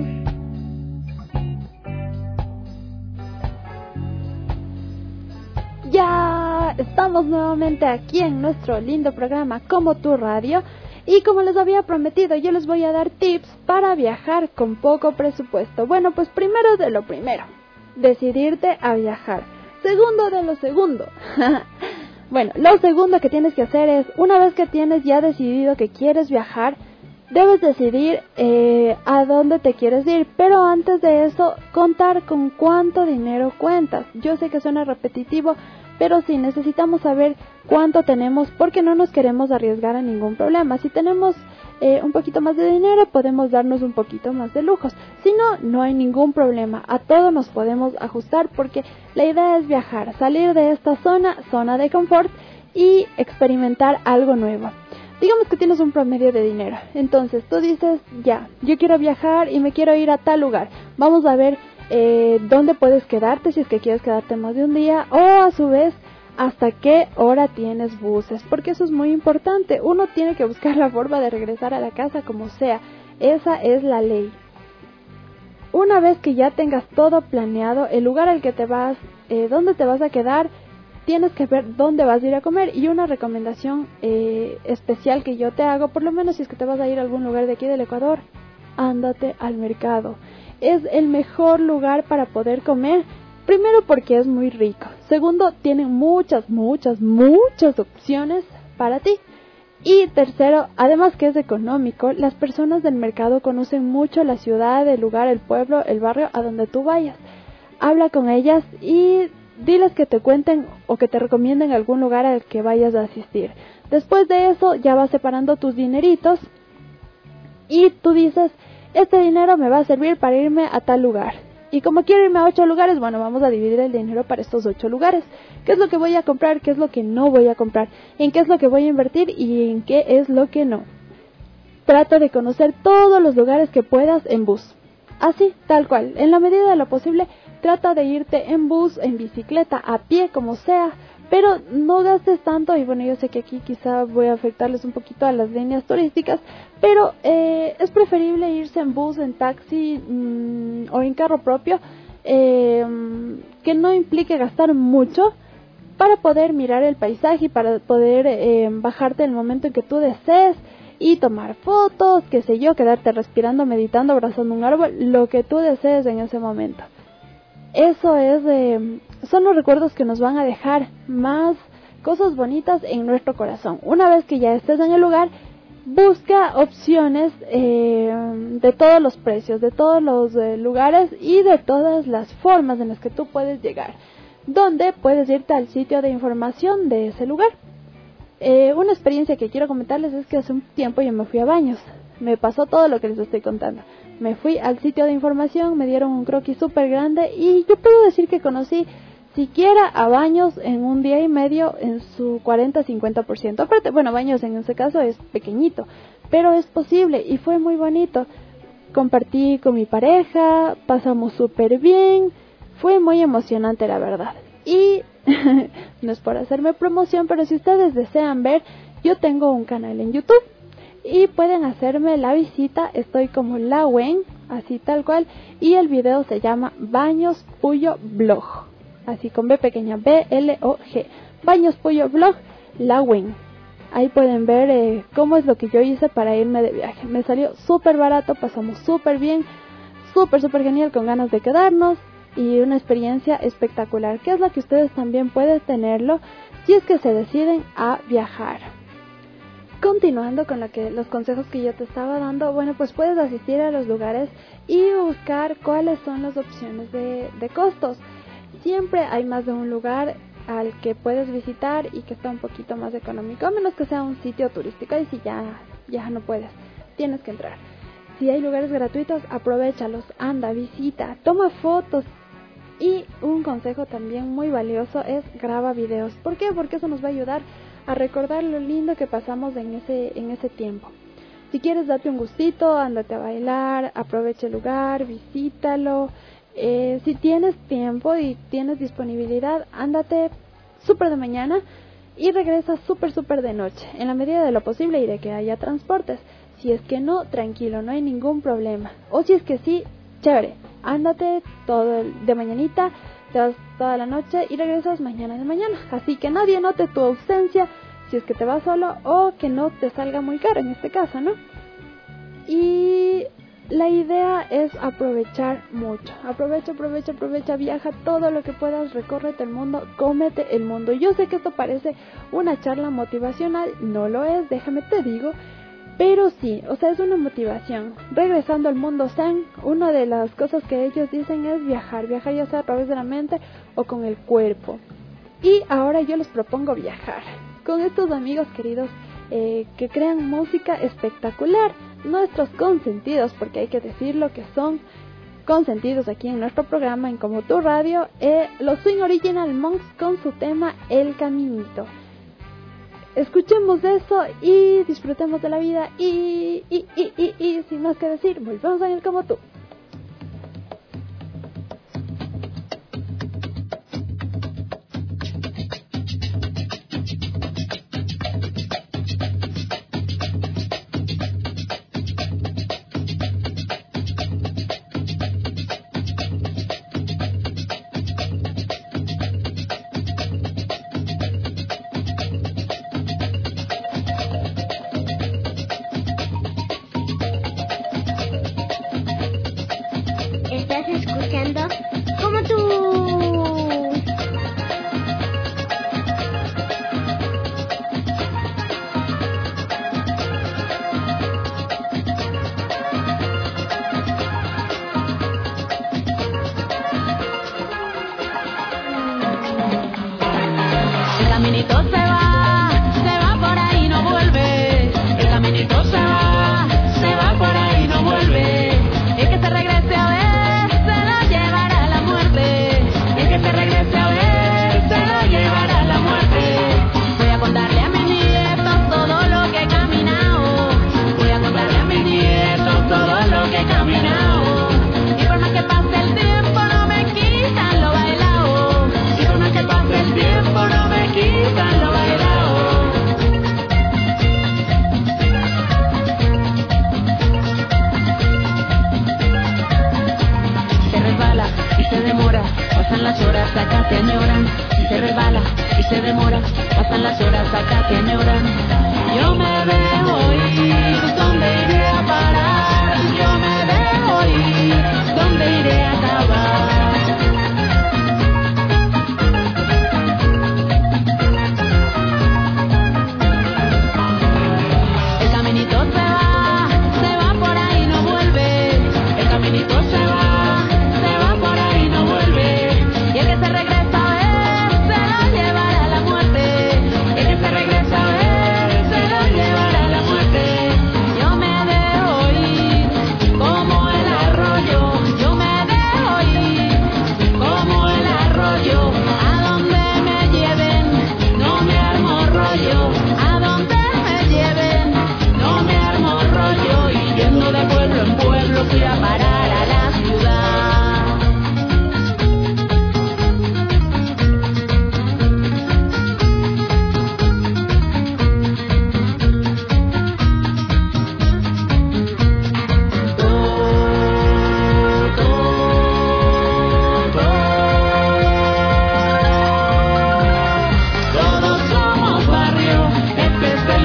S9: Ya estamos nuevamente aquí en nuestro lindo programa Como tu Radio. Y como les había prometido, yo les voy a dar tips para viajar con poco presupuesto. Bueno, pues primero de lo primero, decidirte a viajar. Segundo de lo segundo. Bueno, lo segundo que tienes que hacer es, una vez que tienes ya decidido que quieres viajar, debes decidir a dónde te quieres ir. Pero antes de eso, contar con cuánto dinero cuentas. Yo sé que suena repetitivo, pero sí necesitamos saber cuánto tenemos porque no nos queremos arriesgar a ningún problema. Si tenemos un poquito más de dinero, podemos darnos un poquito más de lujos. Si no, no hay ningún problema. A todo nos podemos ajustar porque la idea es viajar, salir de esta zona de confort y experimentar algo nuevo. Digamos que tienes un promedio de dinero. Entonces tú dices, ya, yo quiero viajar y me quiero ir a tal lugar. Vamos a ver dónde puedes quedarte si es que quieres quedarte más de un día, o a su vez hasta qué hora tienes buses, porque eso es muy importante. Uno tiene que buscar la forma de regresar a la casa como sea. Esa es la ley. Una vez que ya tengas todo planeado, el lugar al que te vas, dónde te vas a quedar, tienes que ver dónde vas a ir a comer. Y una recomendación especial que yo te hago, por lo menos si es que te vas a ir a algún lugar de aquí del Ecuador, ándate al mercado. Es el mejor lugar para poder comer. Primero porque es muy rico. Segundo, tienen muchas opciones para ti. Y tercero, además que es económico, las personas del mercado conocen mucho la ciudad, el lugar, el pueblo, el barrio a donde tú vayas. Habla con ellas y diles que te cuenten o que te recomienden algún lugar al que vayas a asistir. Después de eso ya vas separando tus dineritos y tú dices, este dinero me va a servir para irme a tal lugar. Y como quiero irme a 8 lugares, bueno, vamos a dividir el dinero para estos 8 lugares. ¿Qué es lo que voy a comprar? ¿Qué es lo que no voy a comprar? ¿En qué es lo que voy a invertir? ¿Y en qué es lo que no? Trata de conocer todos los lugares que puedas en bus. Así, tal cual. En la medida de lo posible, trata de irte en bus, en bicicleta, a pie, como sea. Pero no gastes tanto, y bueno, yo sé que aquí quizá voy a afectarles un poquito a las líneas turísticas, pero es preferible irse en bus, en taxi o en carro propio, que no implique gastar mucho para poder mirar el paisaje y para poder bajarte en el momento en que tú desees y tomar fotos, qué sé yo, quedarte respirando, meditando, abrazando un árbol, lo que tú desees en ese momento. Eso son los recuerdos que nos van a dejar más cosas bonitas en nuestro corazón. Una vez que ya estés en el lugar, busca opciones de todos los precios, de todos los lugares y de todas las formas en las que tú puedes llegar. Donde puedes irte al sitio de información de ese lugar. Una experiencia que quiero comentarles es que hace un tiempo yo me fui a Baños. Me pasó todo lo que les estoy contando. Me fui al sitio de información, me dieron un croquis súper grande y yo puedo decir que conocí siquiera a Baños en un día y medio en su 40-50%. Aparte, bueno, Baños en ese caso es pequeñito, pero es posible y fue muy bonito. Compartí con mi pareja, pasamos súper bien, fue muy emocionante la verdad. Y no es por hacerme promoción, pero si ustedes desean ver, yo tengo un canal en YouTube. Y pueden hacerme la visita, estoy como La Wen, así tal cual, y el video se llama Baños Puyo Blog, así con B pequeña, B-L-O-G, Baños Puyo Blog, La Wen. Ahí pueden ver cómo es lo que yo hice para irme de viaje. Me salió súper barato, pasamos súper bien, súper genial, con ganas de quedarnos, y una experiencia espectacular, que es la que ustedes también pueden tenerlo si es que se deciden a viajar. Continuando con los consejos que yo te estaba dando, bueno, pues puedes asistir a los lugares y buscar cuáles son las opciones de costos. Siempre hay más de un lugar al que puedes visitar y que está un poquito más económico, a menos que sea un sitio turístico, y si ya no puedes, tienes que entrar. Si hay lugares gratuitos, aprovéchalos, anda, visita, toma fotos. Y un consejo también muy valioso es graba videos. ¿Por qué? Porque eso nos va a ayudar a recordar lo lindo que pasamos en ese tiempo. Si quieres, date un gustito, ándate a bailar, aprovecha el lugar, visítalo. Si tienes tiempo y tienes disponibilidad, ándate súper de mañana y regresa súper de noche, en la medida de lo posible y de que haya transportes. Si es que no, tranquilo, no hay ningún problema. O si es que sí, chévere, ándate de mañanita, te vas toda la noche y regresas mañana de mañana. Así que nadie note tu ausencia si es que te vas solo o que no te salga muy caro en este caso, ¿no? Y la idea es aprovechar mucho. Aprovecha, viaja todo lo que puedas, recórrete el mundo, cómete el mundo. Yo sé que esto parece una charla motivacional, no lo es, déjame te digo, pero sí, o sea, es una motivación. Regresando al mundo zen, una de las cosas que ellos dicen es viajar ya sea a través de la mente o con el cuerpo. Y ahora yo les propongo viajar con estos amigos queridos que crean música espectacular, nuestros consentidos, porque hay que decirlo que son consentidos aquí en nuestro programa en Como Tu Radio, los Swing Original Monks con su tema El Caminito. Escuchemos eso y disfrutemos de la vida y sin más que decir, volvemos a ir Como Tú.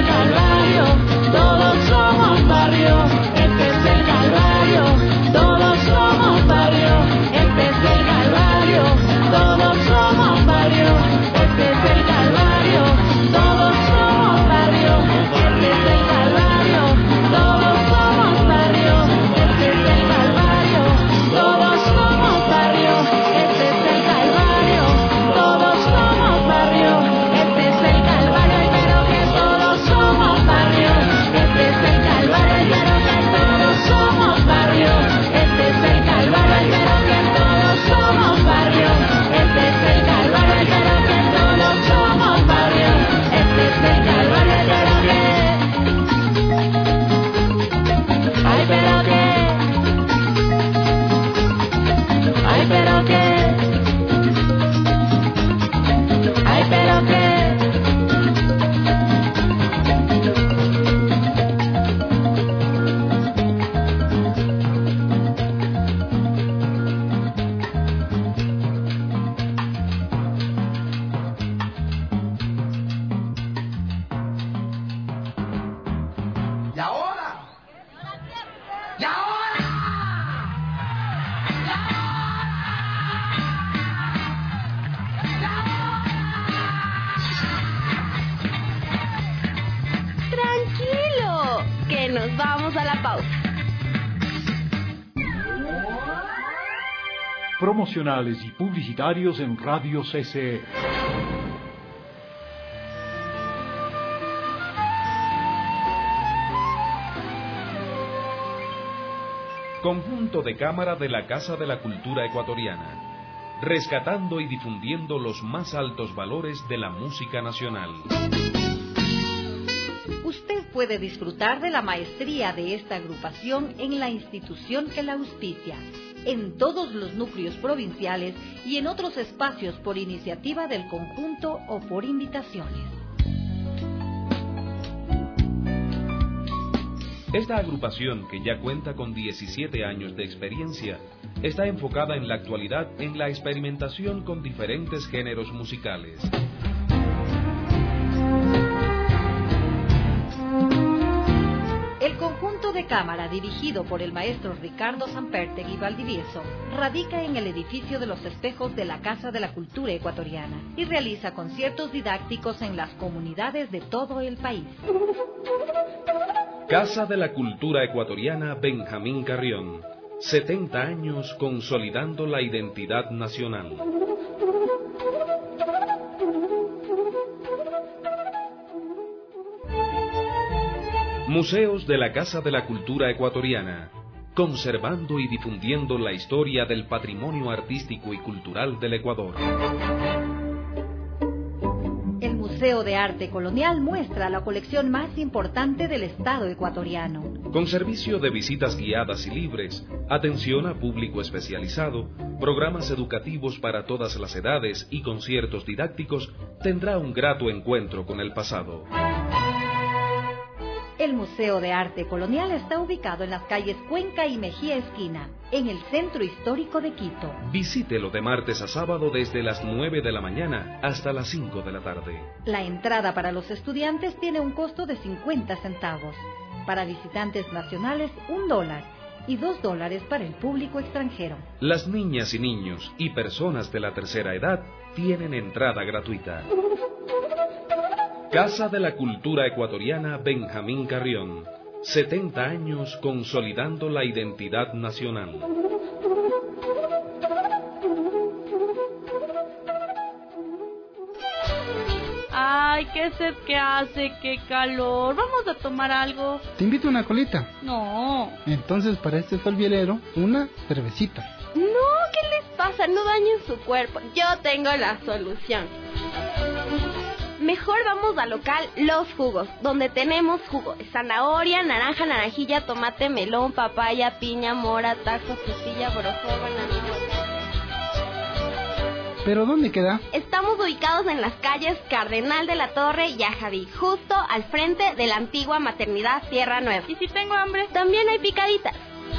S12: Todos
S14: Tranquilo, que nos vamos a la pausa.
S2: Promocionales y publicitarios en Radio CCE.
S10: Conjunto de cámara de la Casa de la Cultura Ecuatoriana, rescatando y difundiendo los más altos valores de la música nacional.
S1: Usted puede disfrutar de la maestría de esta agrupación en la institución que la auspicia, en todos los núcleos provinciales y en otros espacios por iniciativa del conjunto o por invitaciones.
S10: Esta agrupación, que ya cuenta con 17 años de experiencia, está enfocada en la actualidad en la experimentación con diferentes géneros musicales.
S1: El conjunto de cámara, dirigido por el maestro Ricardo Sampertegui Valdivieso, radica en el edificio de los espejos de la Casa de la Cultura Ecuatoriana y realiza conciertos didácticos en las comunidades de todo el país.
S10: Casa de la Cultura Ecuatoriana Benjamín Carrión, 70 años consolidando la identidad nacional. Museos de la Casa de la Cultura Ecuatoriana, conservando y difundiendo la historia del patrimonio artístico y cultural del Ecuador.
S1: El Museo de Arte Colonial muestra la colección más importante del Estado ecuatoriano.
S10: Con servicio de visitas guiadas y libres, atención a público especializado, programas educativos para todas las edades y conciertos didácticos, tendrá un grato encuentro con el pasado.
S1: El Museo de Arte Colonial está ubicado en las calles Cuenca y Mejía Esquina, en el centro histórico de Quito.
S10: Visítelo de martes a sábado desde las 9 de la mañana hasta las 5 de la tarde.
S1: La entrada para los estudiantes tiene un costo de 50 centavos. Para visitantes nacionales, $1 y $2 para el público extranjero.
S10: Las niñas y niños y personas de la tercera edad tienen entrada gratuita. Casa de la Cultura Ecuatoriana Benjamín Carrión, 70 años consolidando la identidad nacional.
S5: Ay, qué sed que hace, qué calor. Vamos a tomar algo.
S4: Te invito a una colita.
S5: No.
S4: Entonces, para este sol vielero, una cervecita.
S14: No, ¿qué les pasa? No dañen su cuerpo. Yo tengo la solución. Mejor vamos al local Los Jugos, donde tenemos jugo de zanahoria, naranja, naranjilla, tomate, melón, papaya, piña, mora, taco, frutilla, borojó, banana.
S4: ¿Pero dónde queda?
S14: Estamos ubicados en las calles Cardenal de la Torre y Ajadí, justo al frente de la antigua maternidad Tierra Nueva.
S5: ¿Y si tengo hambre?
S14: También hay picaditas.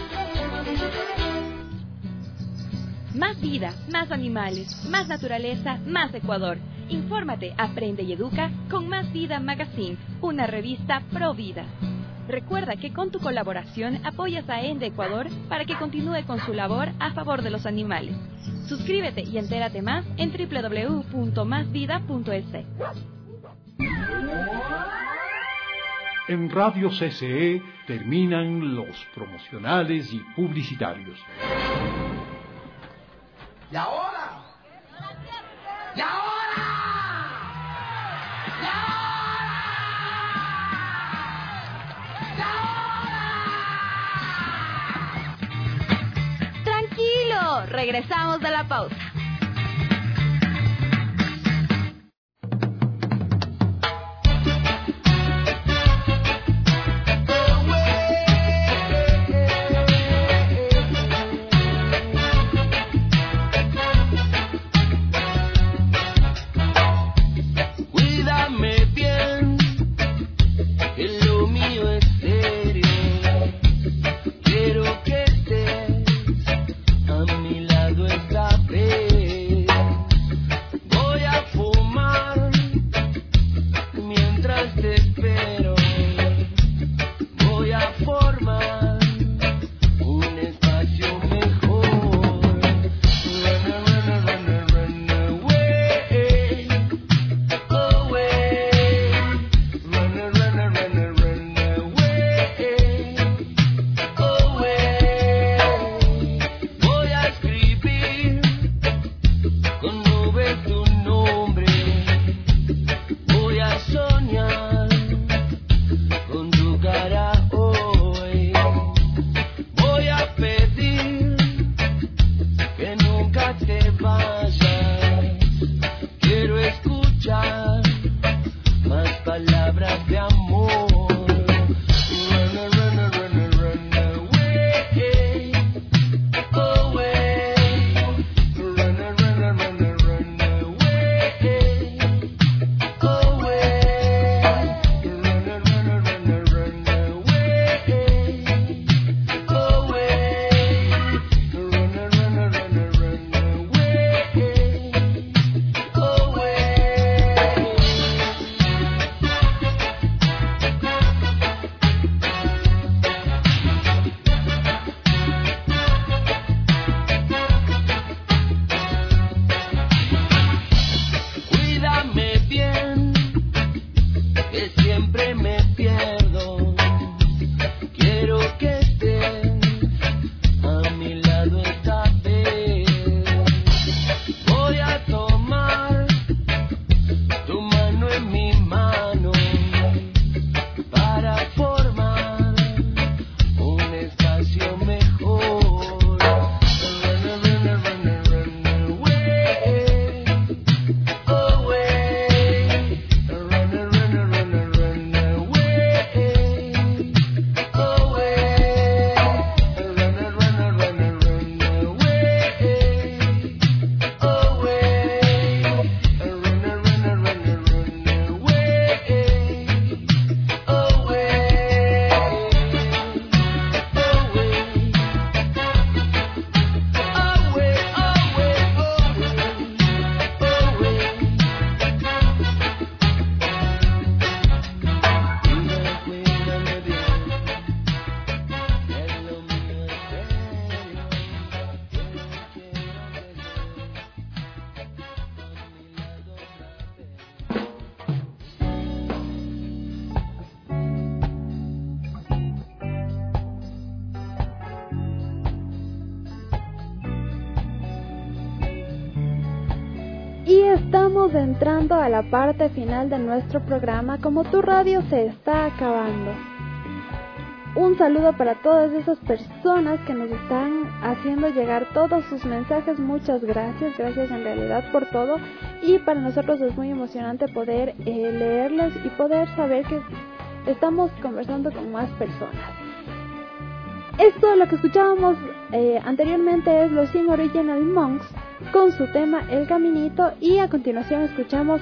S3: Más vida, más animales, más naturaleza, más Ecuador. Infórmate, aprende y educa con Más Vida Magazine, una revista pro vida. Recuerda que con tu colaboración apoyas a ENDE Ecuador para que continúe con su labor a favor de los animales. Suscríbete y entérate más en www.masvida.es.
S2: En Radio CCE terminan los promocionales y publicitarios.
S8: ¿Y ahora? ¿Y ahora?
S14: Tranquilo, regresamos de la pausa.
S12: Cuídame bien, que lo mío es serio. Quiero que estés a mi lado esta vez.
S13: espacio mejor.
S9: Estamos entrando a la parte final de nuestro programa. Como tu radio se está acabando, un saludo para todas esas personas que nos están haciendo llegar todos sus mensajes. Muchas gracias, gracias en realidad por todo, y para nosotros es muy emocionante poder leerlos y poder saber que estamos conversando con más personas. Esto, lo que escuchábamos anteriormente, es los 100 Original Monks con su tema El Caminito, y a continuación escuchamos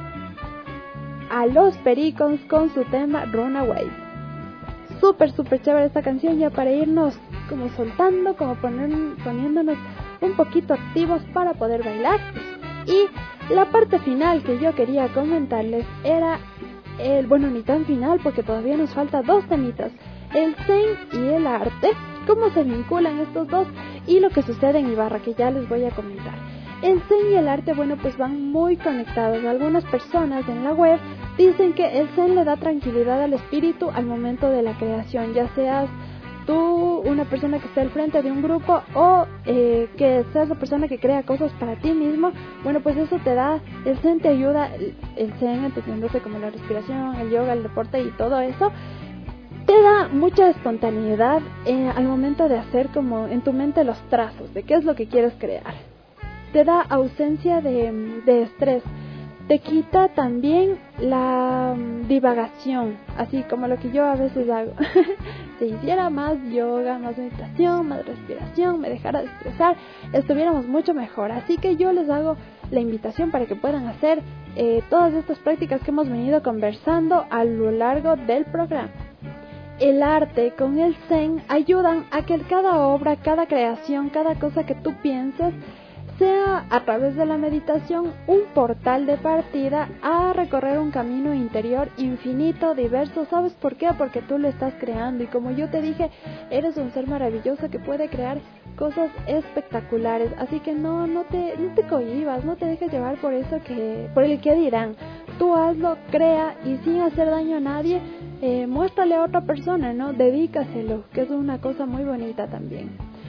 S9: a Los Pericons con su tema Runaway. Súper chévere esta canción, ya para irnos como soltando, como poniéndonos un poquito activos para poder bailar. Y la parte final que yo quería comentarles era bueno, ni tan final porque todavía nos falta dos temitas: el zen y el arte, cómo se vinculan estos dos y lo que sucede en Ibarra, que ya les voy a comentar. El zen y el arte, bueno, pues van muy conectados. Algunas personas en la web dicen que el zen le da tranquilidad al espíritu al momento de la creación, ya seas tú una persona que esté al frente de un grupo o que seas la persona que crea cosas para ti mismo. Bueno, pues eso te da, el zen te ayuda, el zen entendiéndose como la respiración, el yoga, el deporte y todo eso, te da mucha espontaneidad al momento de hacer como en tu mente los trazos de qué es lo que quieres crear. Te da ausencia de estrés. Te quita también la divagación, así como lo que yo a veces hago. Si hiciera más yoga, más meditación, más respiración, me dejara de estresar, estuviéramos mucho mejor. Así que yo les hago la invitación para que puedan hacer todas estas prácticas que hemos venido conversando a lo largo del programa. El arte con el zen ayudan a que cada obra, cada creación, cada cosa que tú pienses sea a través de la meditación un portal de partida a recorrer un camino interior infinito, diverso. ¿Sabes por qué? Porque tú lo estás creando, y como yo te dije, eres un ser maravilloso que puede crear cosas espectaculares. Así que no te cohibas, no te dejes llevar por eso, por el que dirán. Tú hazlo, crea, y sin hacer daño a nadie, muéstrale a otra persona, ¿no? Dedícaselo, que es una cosa muy bonita también.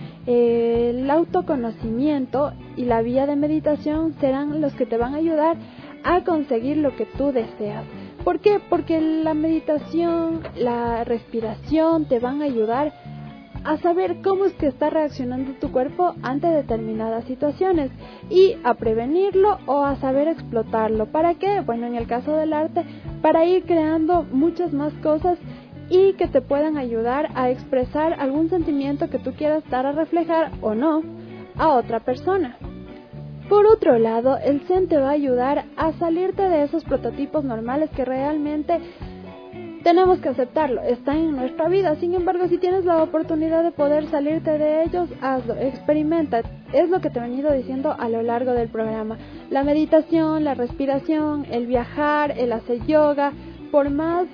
S9: El autoconocimiento y la vía de meditación serán los que te van a ayudar a conseguir lo que tú deseas. ¿Por qué? Porque la meditación, la respiración te van a ayudar a saber cómo es que está reaccionando tu cuerpo ante determinadas situaciones y a prevenirlo o a saber explotarlo. ¿Para qué? Bueno, en el caso del arte, para ir creando muchas más cosas y que te puedan ayudar a expresar algún sentimiento que tú quieras dar a reflejar o no a otra persona. Por otro lado, el zen te va a ayudar a salirte de esos prototipos normales que realmente tenemos que aceptarlo, están en nuestra vida. Sin embargo, si tienes la oportunidad de poder salirte de ellos, hazlo, experimenta. Es lo que te he venido diciendo a lo largo del programa. La meditación, la respiración, el viajar, el hacer yoga, por más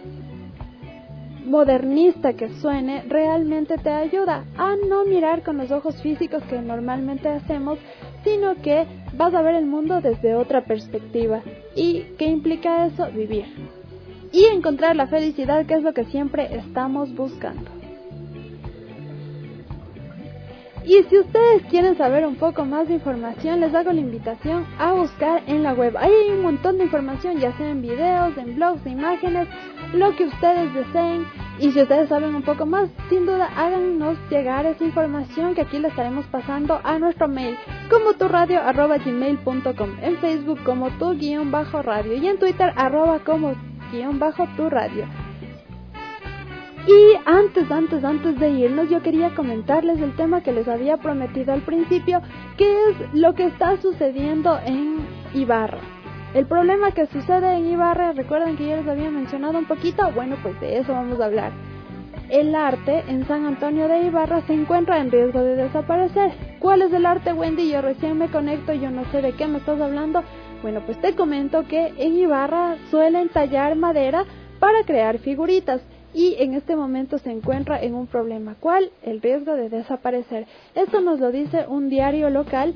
S9: modernista que suene, realmente te ayuda a no mirar con los ojos físicos que normalmente hacemos, sino que vas a ver el mundo desde otra perspectiva. ¿Y qué implica eso? Vivir y encontrar la felicidad, que es lo que siempre estamos buscando. Y si ustedes quieren saber un poco más de información, les hago la invitación a buscar en la web. Ahí hay un montón de información, ya sea en videos, en blogs, en imágenes, lo que ustedes deseen. Y si ustedes saben un poco más, sin duda háganos llegar esa información que aquí le estaremos pasando a nuestro mail, como turradio@gmail.com, en Facebook como tu_radio y en Twitter @como_tu_radio. Y antes de irnos, yo quería comentarles el tema que les había prometido al principio, que es lo que está sucediendo en Ibarra. El problema que sucede en Ibarra, recuerden que yo les había mencionado un poquito, bueno, pues de eso vamos a hablar. El arte en San Antonio de Ibarra se encuentra en riesgo de desaparecer. ¿Cuál es el arte, Wendy? Yo recién me conecto, yo no sé de qué me estás hablando. Bueno, pues te comento que en Ibarra suelen tallar madera para crear figuritas. Y en este momento se encuentra en un problema. ¿Cuál? El riesgo de desaparecer. Esto nos lo dice un diario local,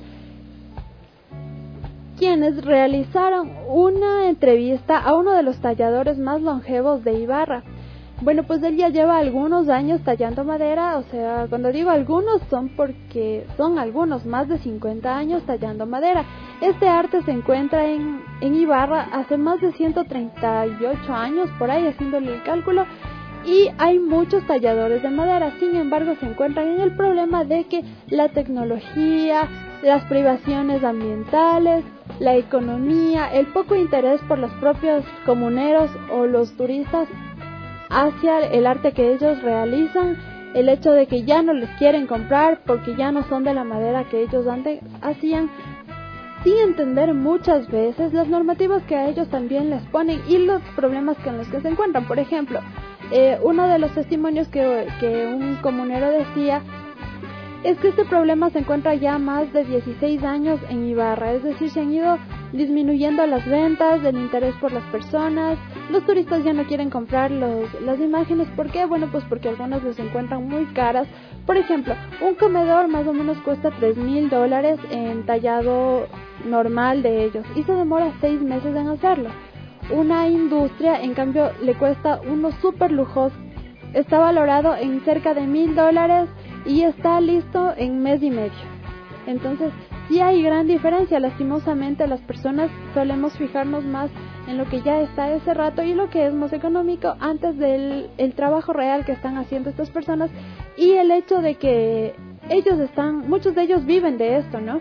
S9: quienes realizaron una entrevista a uno de los talladores más longevos de Ibarra. Bueno, pues él ya lleva algunos años tallando madera, o sea, cuando digo algunos son porque son algunos, más de 50 años tallando madera. Este arte se encuentra en Ibarra hace más de 138 años, por ahí haciéndole el cálculo. Y hay muchos talladores de madera, sin embargo se encuentran en el problema de que la tecnología, las privaciones ambientales, la economía, el poco interés por los propios comuneros o los turistas hacia el arte que ellos realizan, el hecho de que ya no les quieren comprar porque ya no son de la madera que ellos antes hacían, sin entender muchas veces las normativas que a ellos también les ponen y los problemas con los que se encuentran. Por ejemplo, uno de los testimonios que un comunero decía es que este problema se encuentra ya más de 16 años en Ibarra, es decir, se han ido disminuyendo las ventas, el interés por las personas, los turistas ya no quieren comprar las imágenes. ¿Por qué? Bueno, pues porque algunas les encuentran muy caras. Por ejemplo, un comedor más o menos cuesta $3,000 en tallado normal de ellos y se demora 6 meses en hacerlo. Una industria, en cambio, le cuesta uno súper lujoso, está valorado en cerca de $1,000 y está listo en mes y medio. Entonces, sí hay gran diferencia. Lastimosamente, las personas solemos fijarnos más en lo que ya está ese rato y lo que es más económico antes del el trabajo real que están haciendo estas personas y el hecho de que muchos de ellos viven de esto, ¿no?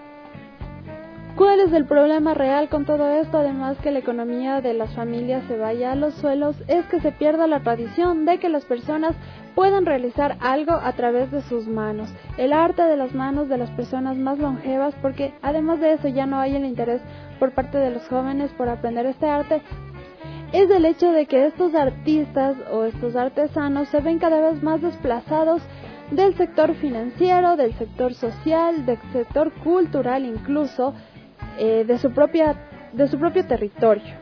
S9: ¿Cuál es el problema real con todo esto? Además que la economía de las familias se vaya a los suelos, es que se pierda la tradición de que las personas puedan realizar algo a través de sus manos, el arte de las manos de las personas más longevas, porque además de eso ya no hay el interés por parte de los jóvenes por aprender este arte. Es el hecho de que estos artistas o estos artesanos se ven cada vez más desplazados del sector financiero, del sector social, del sector cultural incluso, de su propio territorio.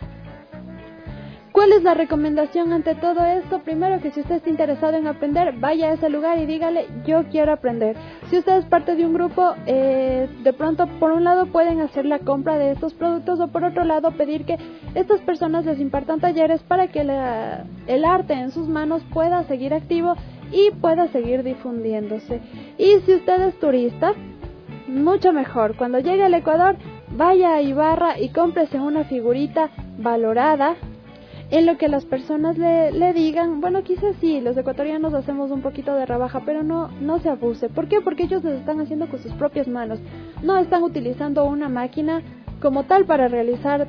S9: ¿Cuál es la recomendación ante todo esto? Primero, que si usted está interesado en aprender, vaya a ese lugar y dígale, yo quiero aprender. Si usted es parte de un grupo, de pronto, por un lado pueden hacer la compra de estos productos o por otro lado pedir que estas personas les impartan talleres para que el arte en sus manos pueda seguir activo y pueda seguir difundiéndose. Y si usted es turista, mucho mejor. Cuando llegue al Ecuador, vaya a Ibarra y cómprese una figurita valorada en lo que las personas le digan. Bueno, quizás sí, los ecuatorianos hacemos un poquito de rebaja, pero no se abuse. ¿Por qué? Porque ellos lo están haciendo con sus propias manos. No están utilizando una máquina como tal para realizar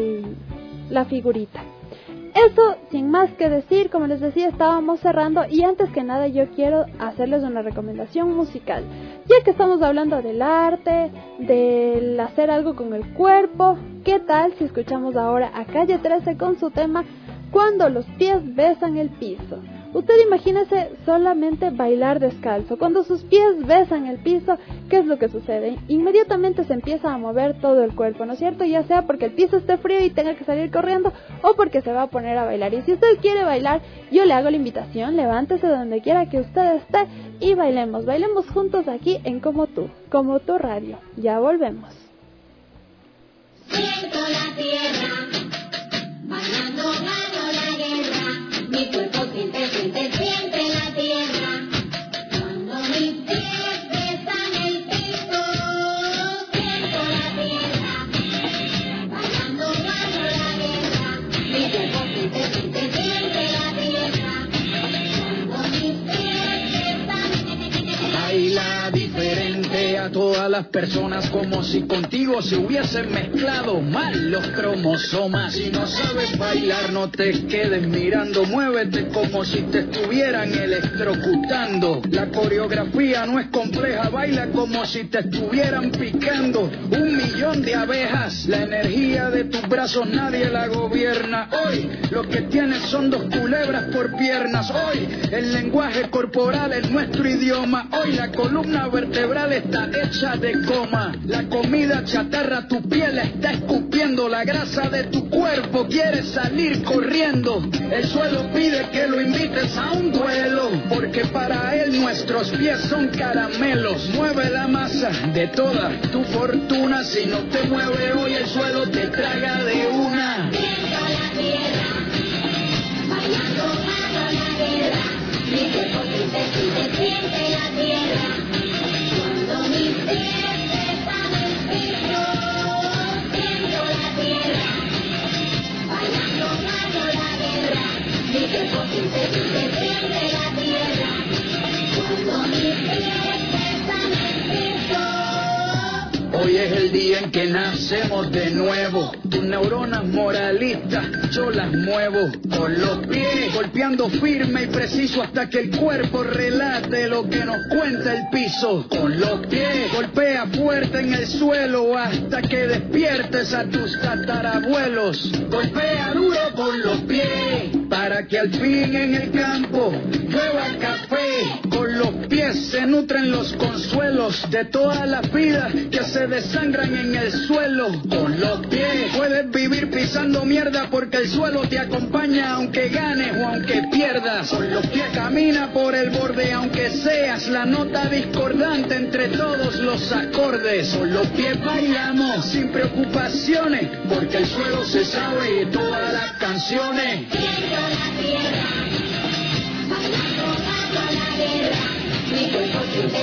S9: la figurita. Eso, sin más que decir, como les decía, estábamos cerrando y antes que nada yo quiero hacerles una recomendación musical. Ya que estamos hablando del arte, del hacer algo con el cuerpo, ¿qué tal si escuchamos ahora a Calle 13 con su tema Cuando los pies besan el piso? Usted imagínese solamente bailar descalzo. Cuando sus pies besan el piso, ¿qué es lo que sucede? Inmediatamente se empieza a mover todo el cuerpo, ¿no es cierto? Ya sea porque el piso esté frío y tenga que salir corriendo o porque se va a poner a bailar. Y si usted quiere bailar, yo le hago la invitación, levántese donde quiera que usted esté y bailemos juntos aquí en Como Tú Radio. Ya volvemos.
S16: Siento la tierra, bailando gano la guerra, mi cuerpo siente la tierra, cuando mis pies
S17: baila diferente a todas las personas, como si contigo se hubiesen mezclado mal los cromosomas. Si no sabes bailar, no te quedes mirando, muévete como si te estuvieran electrocutando. La coreografía no es compleja, baila como si te estuvieran picando 1.000.000 de abejas. La energía de tus brazos nadie la gobierna. Hoy lo que tienes son 2 culebras por piernas. Hoy el lenguaje corporal es nuestro idioma. Hoy la columna vertebral está hecha de coma. La comida chatarra tu piel está escupiendo. La grasa de tu cuerpo quiere salir corriendo. El suelo pide que lo invites a un duelo, porque para él nuestros pies son caramelos. Mueve la masa de toda tu fortuna. Si no te mueve hoy, el suelo te traga de una.
S16: Siento la tierra, bailando bajo la guerra. Mi cuerpo siente la tierra. Cuando mis pies están en el piso, siento la tierra, bailando bajo la guerra. Mi cuerpo siente la tierra. Cuando mis pies están en el piso.
S17: Hoy es el día en que nacemos de nuevo. Tus neuronas moralistas yo las muevo con los pies, golpeando firme y preciso hasta que el cuerpo relate lo que nos cuenta el piso. Con los pies golpea fuerte en el suelo hasta que despiertes a tus tatarabuelos. Golpea duro con los pies para que al fin en el campo llueva el café. Con los pies se nutren los consuelos de todas las vidas que se desangran en el suelo. Con los pies puedes vivir pisando mierda porque el suelo te acompaña aunque ganes o aunque pierdas. Con los pies camina por el borde aunque seas la nota discordante entre todos los acordes. Con los pies bailamos sin preocupaciones porque el suelo se sabe de todas las canciones.
S16: Siento la tierra, bailando bajo la guerra. Mi cuerpo siente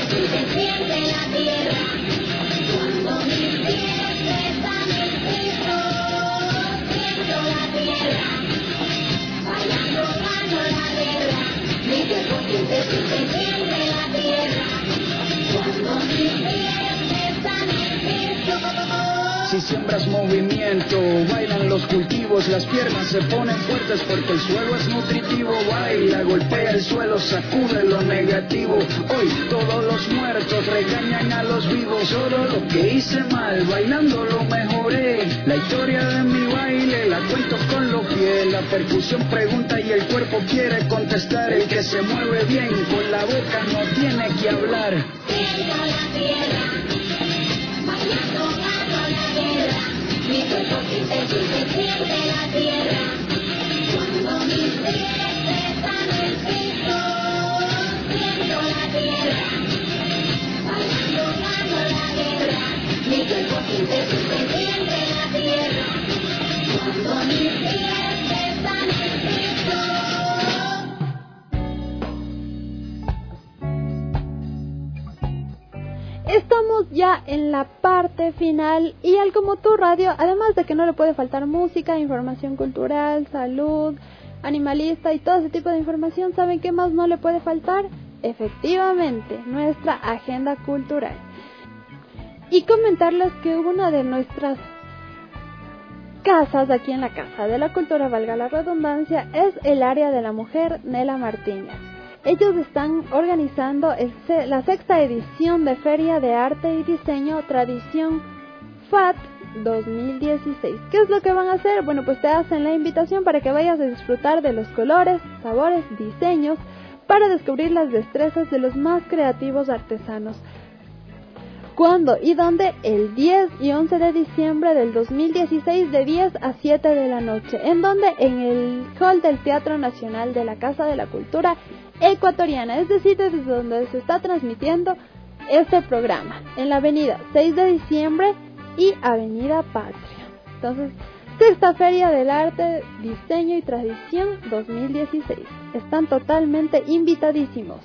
S16: la tierra. Cuando mis pies están en el piso, siento la tierra, bailando bajo la guerra. Mi cuerpo siente la tierra. Cuando mis pies están en el piso.
S17: Si siembras movimiento, bailan los cultivos, las piernas se ponen fuertes porque el suelo es nutritivo. Baila, golpea el suelo, sacude lo negativo. Hoy todos los muertos regañan a los vivos. Solo lo que hice mal, bailando lo mejoré. La historia de mi baile la cuento con los pies. La percusión pregunta y el cuerpo quiere contestar. El que se mueve bien con la boca no tiene que hablar.
S16: Siento la tierra, bailando bajo la guerra. Mi cuerpo siente la tierra. Cuando mis pies están en el piso, siento la tierra, bailando bajo la guerra. Mi cuerpo siente la tierra. Cuando mis pies están en el piso.
S9: Estamos ya en la parte final y al Como Tu Radio, además de que no le puede faltar música, información cultural, salud, animalista y todo ese tipo de información, ¿saben qué más no le puede faltar? Efectivamente, nuestra agenda cultural. Y comentarles que una de nuestras casas, aquí en la Casa de la Cultura, valga la redundancia, es el área de la mujer Nela Martínez. Ellos están organizando la 6ª edición de Feria de Arte y Diseño Tradición FAT 2016. ¿Qué es lo que van a hacer? Bueno, pues te hacen la invitación para que vayas a disfrutar de los colores, sabores, diseños, para descubrir las destrezas de los más creativos artesanos. ¿Cuándo y dónde? El 10 y 11 de diciembre del 2016 de 10 a 7 de la noche. ¿En dónde? En el hall del Teatro Nacional de la Casa de la Cultura Ecuatoriana, es decir, desde donde se está transmitiendo este programa, en la avenida 6 de diciembre y avenida Patria. Entonces, 6ª Feria del Arte, Diseño y Tradición 2016. Están totalmente invitadísimos.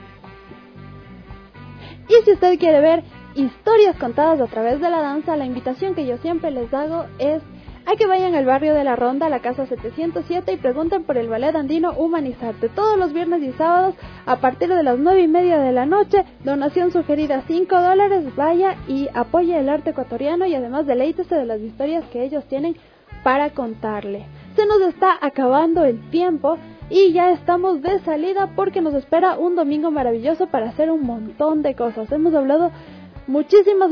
S9: Y si usted quiere ver historias contadas a través de la danza, la invitación que yo siempre les hago es a que vayan al barrio de La Ronda, a la casa 707, y pregunten por el ballet andino Humanizarte. Todos los viernes y sábados a partir de las 9:30 de la noche, donación sugerida $5, vaya y apoye el arte ecuatoriano y además deleítese de las historias que ellos tienen para contarle. Se nos está acabando el tiempo y ya estamos de salida porque nos espera un domingo maravilloso para hacer un montón de cosas. Hemos hablado muchísimas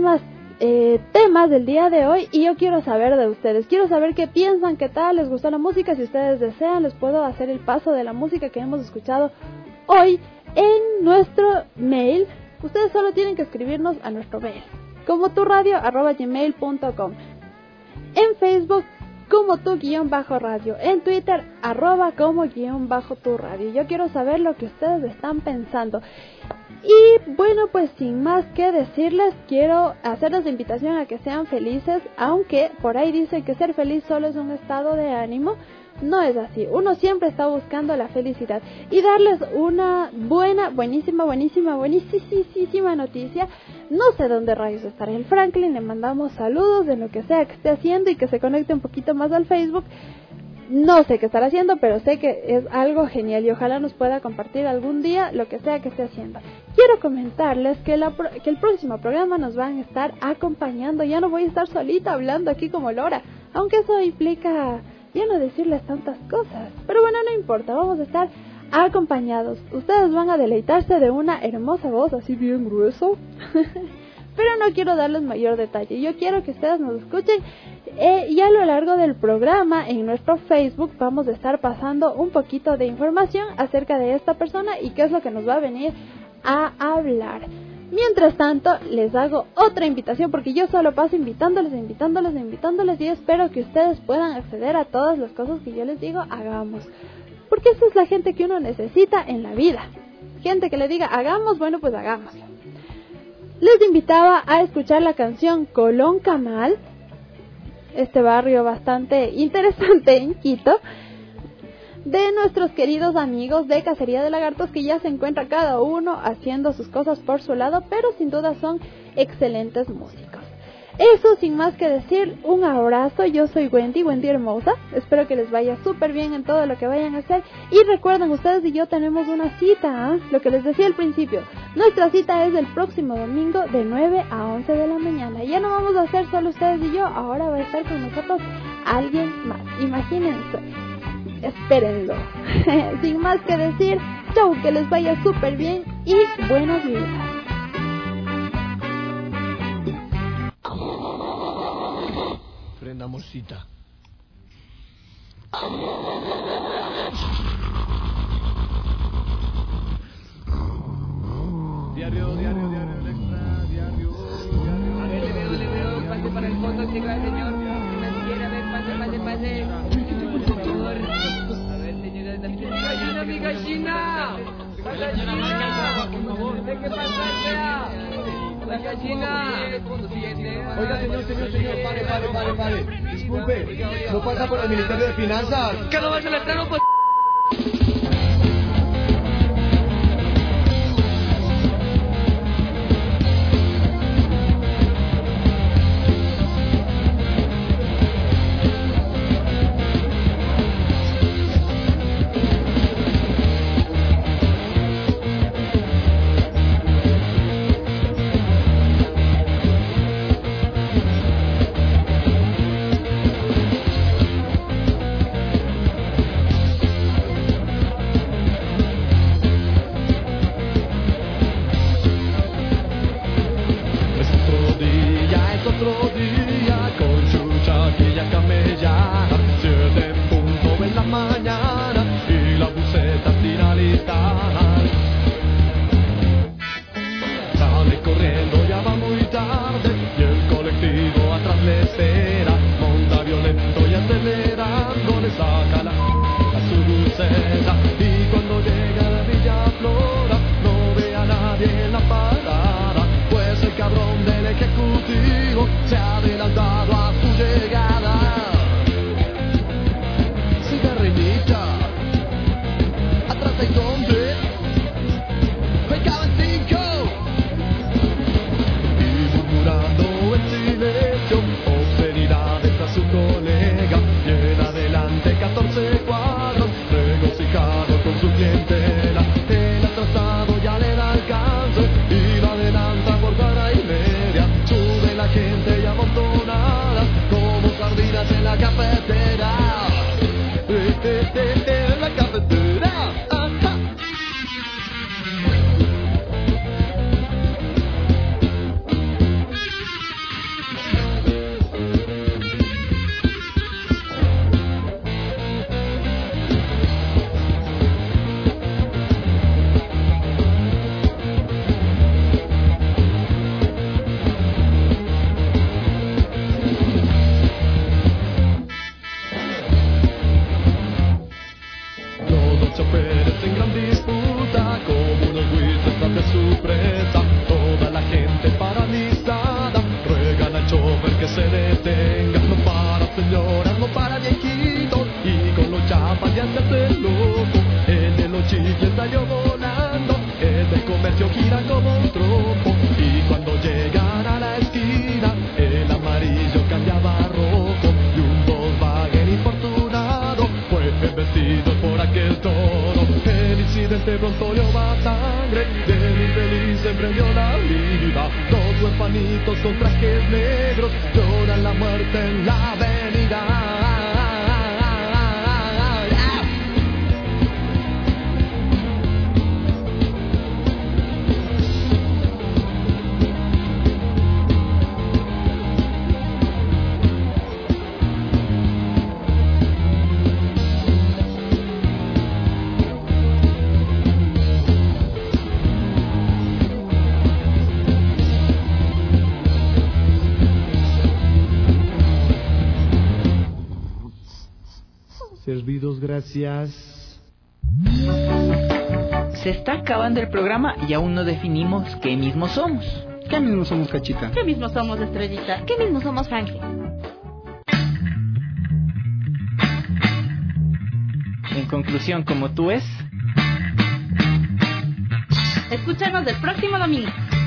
S9: temas del día de hoy y yo quiero saber de ustedes. Quiero saber qué piensan, qué tal, les gustó la música. Si ustedes desean, les puedo hacer el paso de la música que hemos escuchado hoy en nuestro mail. Ustedes solo tienen que escribirnos a nuestro mail, comoturradio@gmail.com, en Facebook como tu_radio, en Twitter @como_tu_radio. Yo quiero saber lo que ustedes están pensando. Y bueno, pues sin más que decirles, quiero hacerles la invitación a que sean felices, aunque por ahí dicen que ser feliz solo es un estado de ánimo. No es así, uno siempre está buscando la felicidad. Y darles una buenísima noticia. No sé dónde rayos estará el Franklin, le mandamos saludos de lo que sea que esté haciendo y que se conecte un poquito más al Facebook. No sé qué estará haciendo, pero sé que es algo genial y ojalá nos pueda compartir algún día lo que sea que esté haciendo. Quiero comentarles que el próximo programa nos van a estar acompañando. Ya no voy a estar solita hablando aquí como Lora, aunque eso implica ya no decirles tantas cosas. Pero bueno, no importa, vamos a estar acompañados. Ustedes van a deleitarse de una hermosa voz así bien grueso. Pero no quiero darles mayor detalle. Yo quiero que ustedes nos escuchen y a lo largo del programa en nuestro Facebook vamos a estar pasando un poquito de información acerca de esta persona y qué es lo que nos va a venir a hablar. Mientras tanto, les hago otra invitación porque yo solo paso invitándoles y espero que ustedes puedan acceder a todas las cosas que yo les digo hagamos. Porque esa es la gente que uno necesita en la vida. Gente que le diga hagamos, bueno pues hagámoslo. Les invitaba a escuchar la canción Colón Camal, este barrio bastante interesante en Quito, de nuestros queridos amigos de Cacería de Lagartos, que ya se encuentra cada uno haciendo sus cosas por su lado, pero sin duda son excelentes músicos. Eso, sin más que decir, un abrazo. Yo soy Wendy hermosa. Espero que les vaya súper bien en todo lo que vayan a hacer. Y recuerden, ustedes y yo tenemos una cita, lo que les decía al principio. Nuestra cita es el próximo domingo de 9 a 11 de la mañana. Ya no vamos a hacer solo ustedes y yo, ahora va a estar con nosotros alguien más. Imagínense. Espérenlo. Sin más que decir, chau, que les vaya súper bien y buenos días.
S13: Frena, amorcita. Diario, extra, diario. A ver, le veo, pase para el fondo, llega el señor. Financiera, a ver, pase. Por favor. A ver, señora, mi gallina. ¿Qué pasa, la gallina? Oiga, señor, pare. Disculpe, ¿no pasa por el Ministerio de Finanzas? ¿Qué no vas a letrero, pues? Con
S18: gente y amontonada como sardinas en la cafetera. En la cafetera. Ajá. Choferes en gran disputa, como unos buitres ante su presa. Toda la gente paralizada, ruegan al chofer que se detenga. No para señoras, no para viejitos, y con los chapas ya se hace loco. El de los chiques salió volando, el del comercio gira como un trompo. Y cuando llegan a la esquina, el amarillo cambiaba a rojo. Y un Volkswagen infortunado fue embestido por aquel toro. El incidente pronto dio más sangre, del infeliz se emprendió la vida. Dos huerfanitos con trajes negros lloran la muerte en la avenida. Servidos, gracias.
S6: Se está acabando el programa y aún no definimos qué mismo somos.
S4: ¿Qué mismo somos, Cachita?
S5: ¿Qué mismo somos, Estrellita?
S14: ¿Qué mismo somos, Franklin?
S6: En conclusión, como tú es...
S5: Escúchanos el próximo domingo.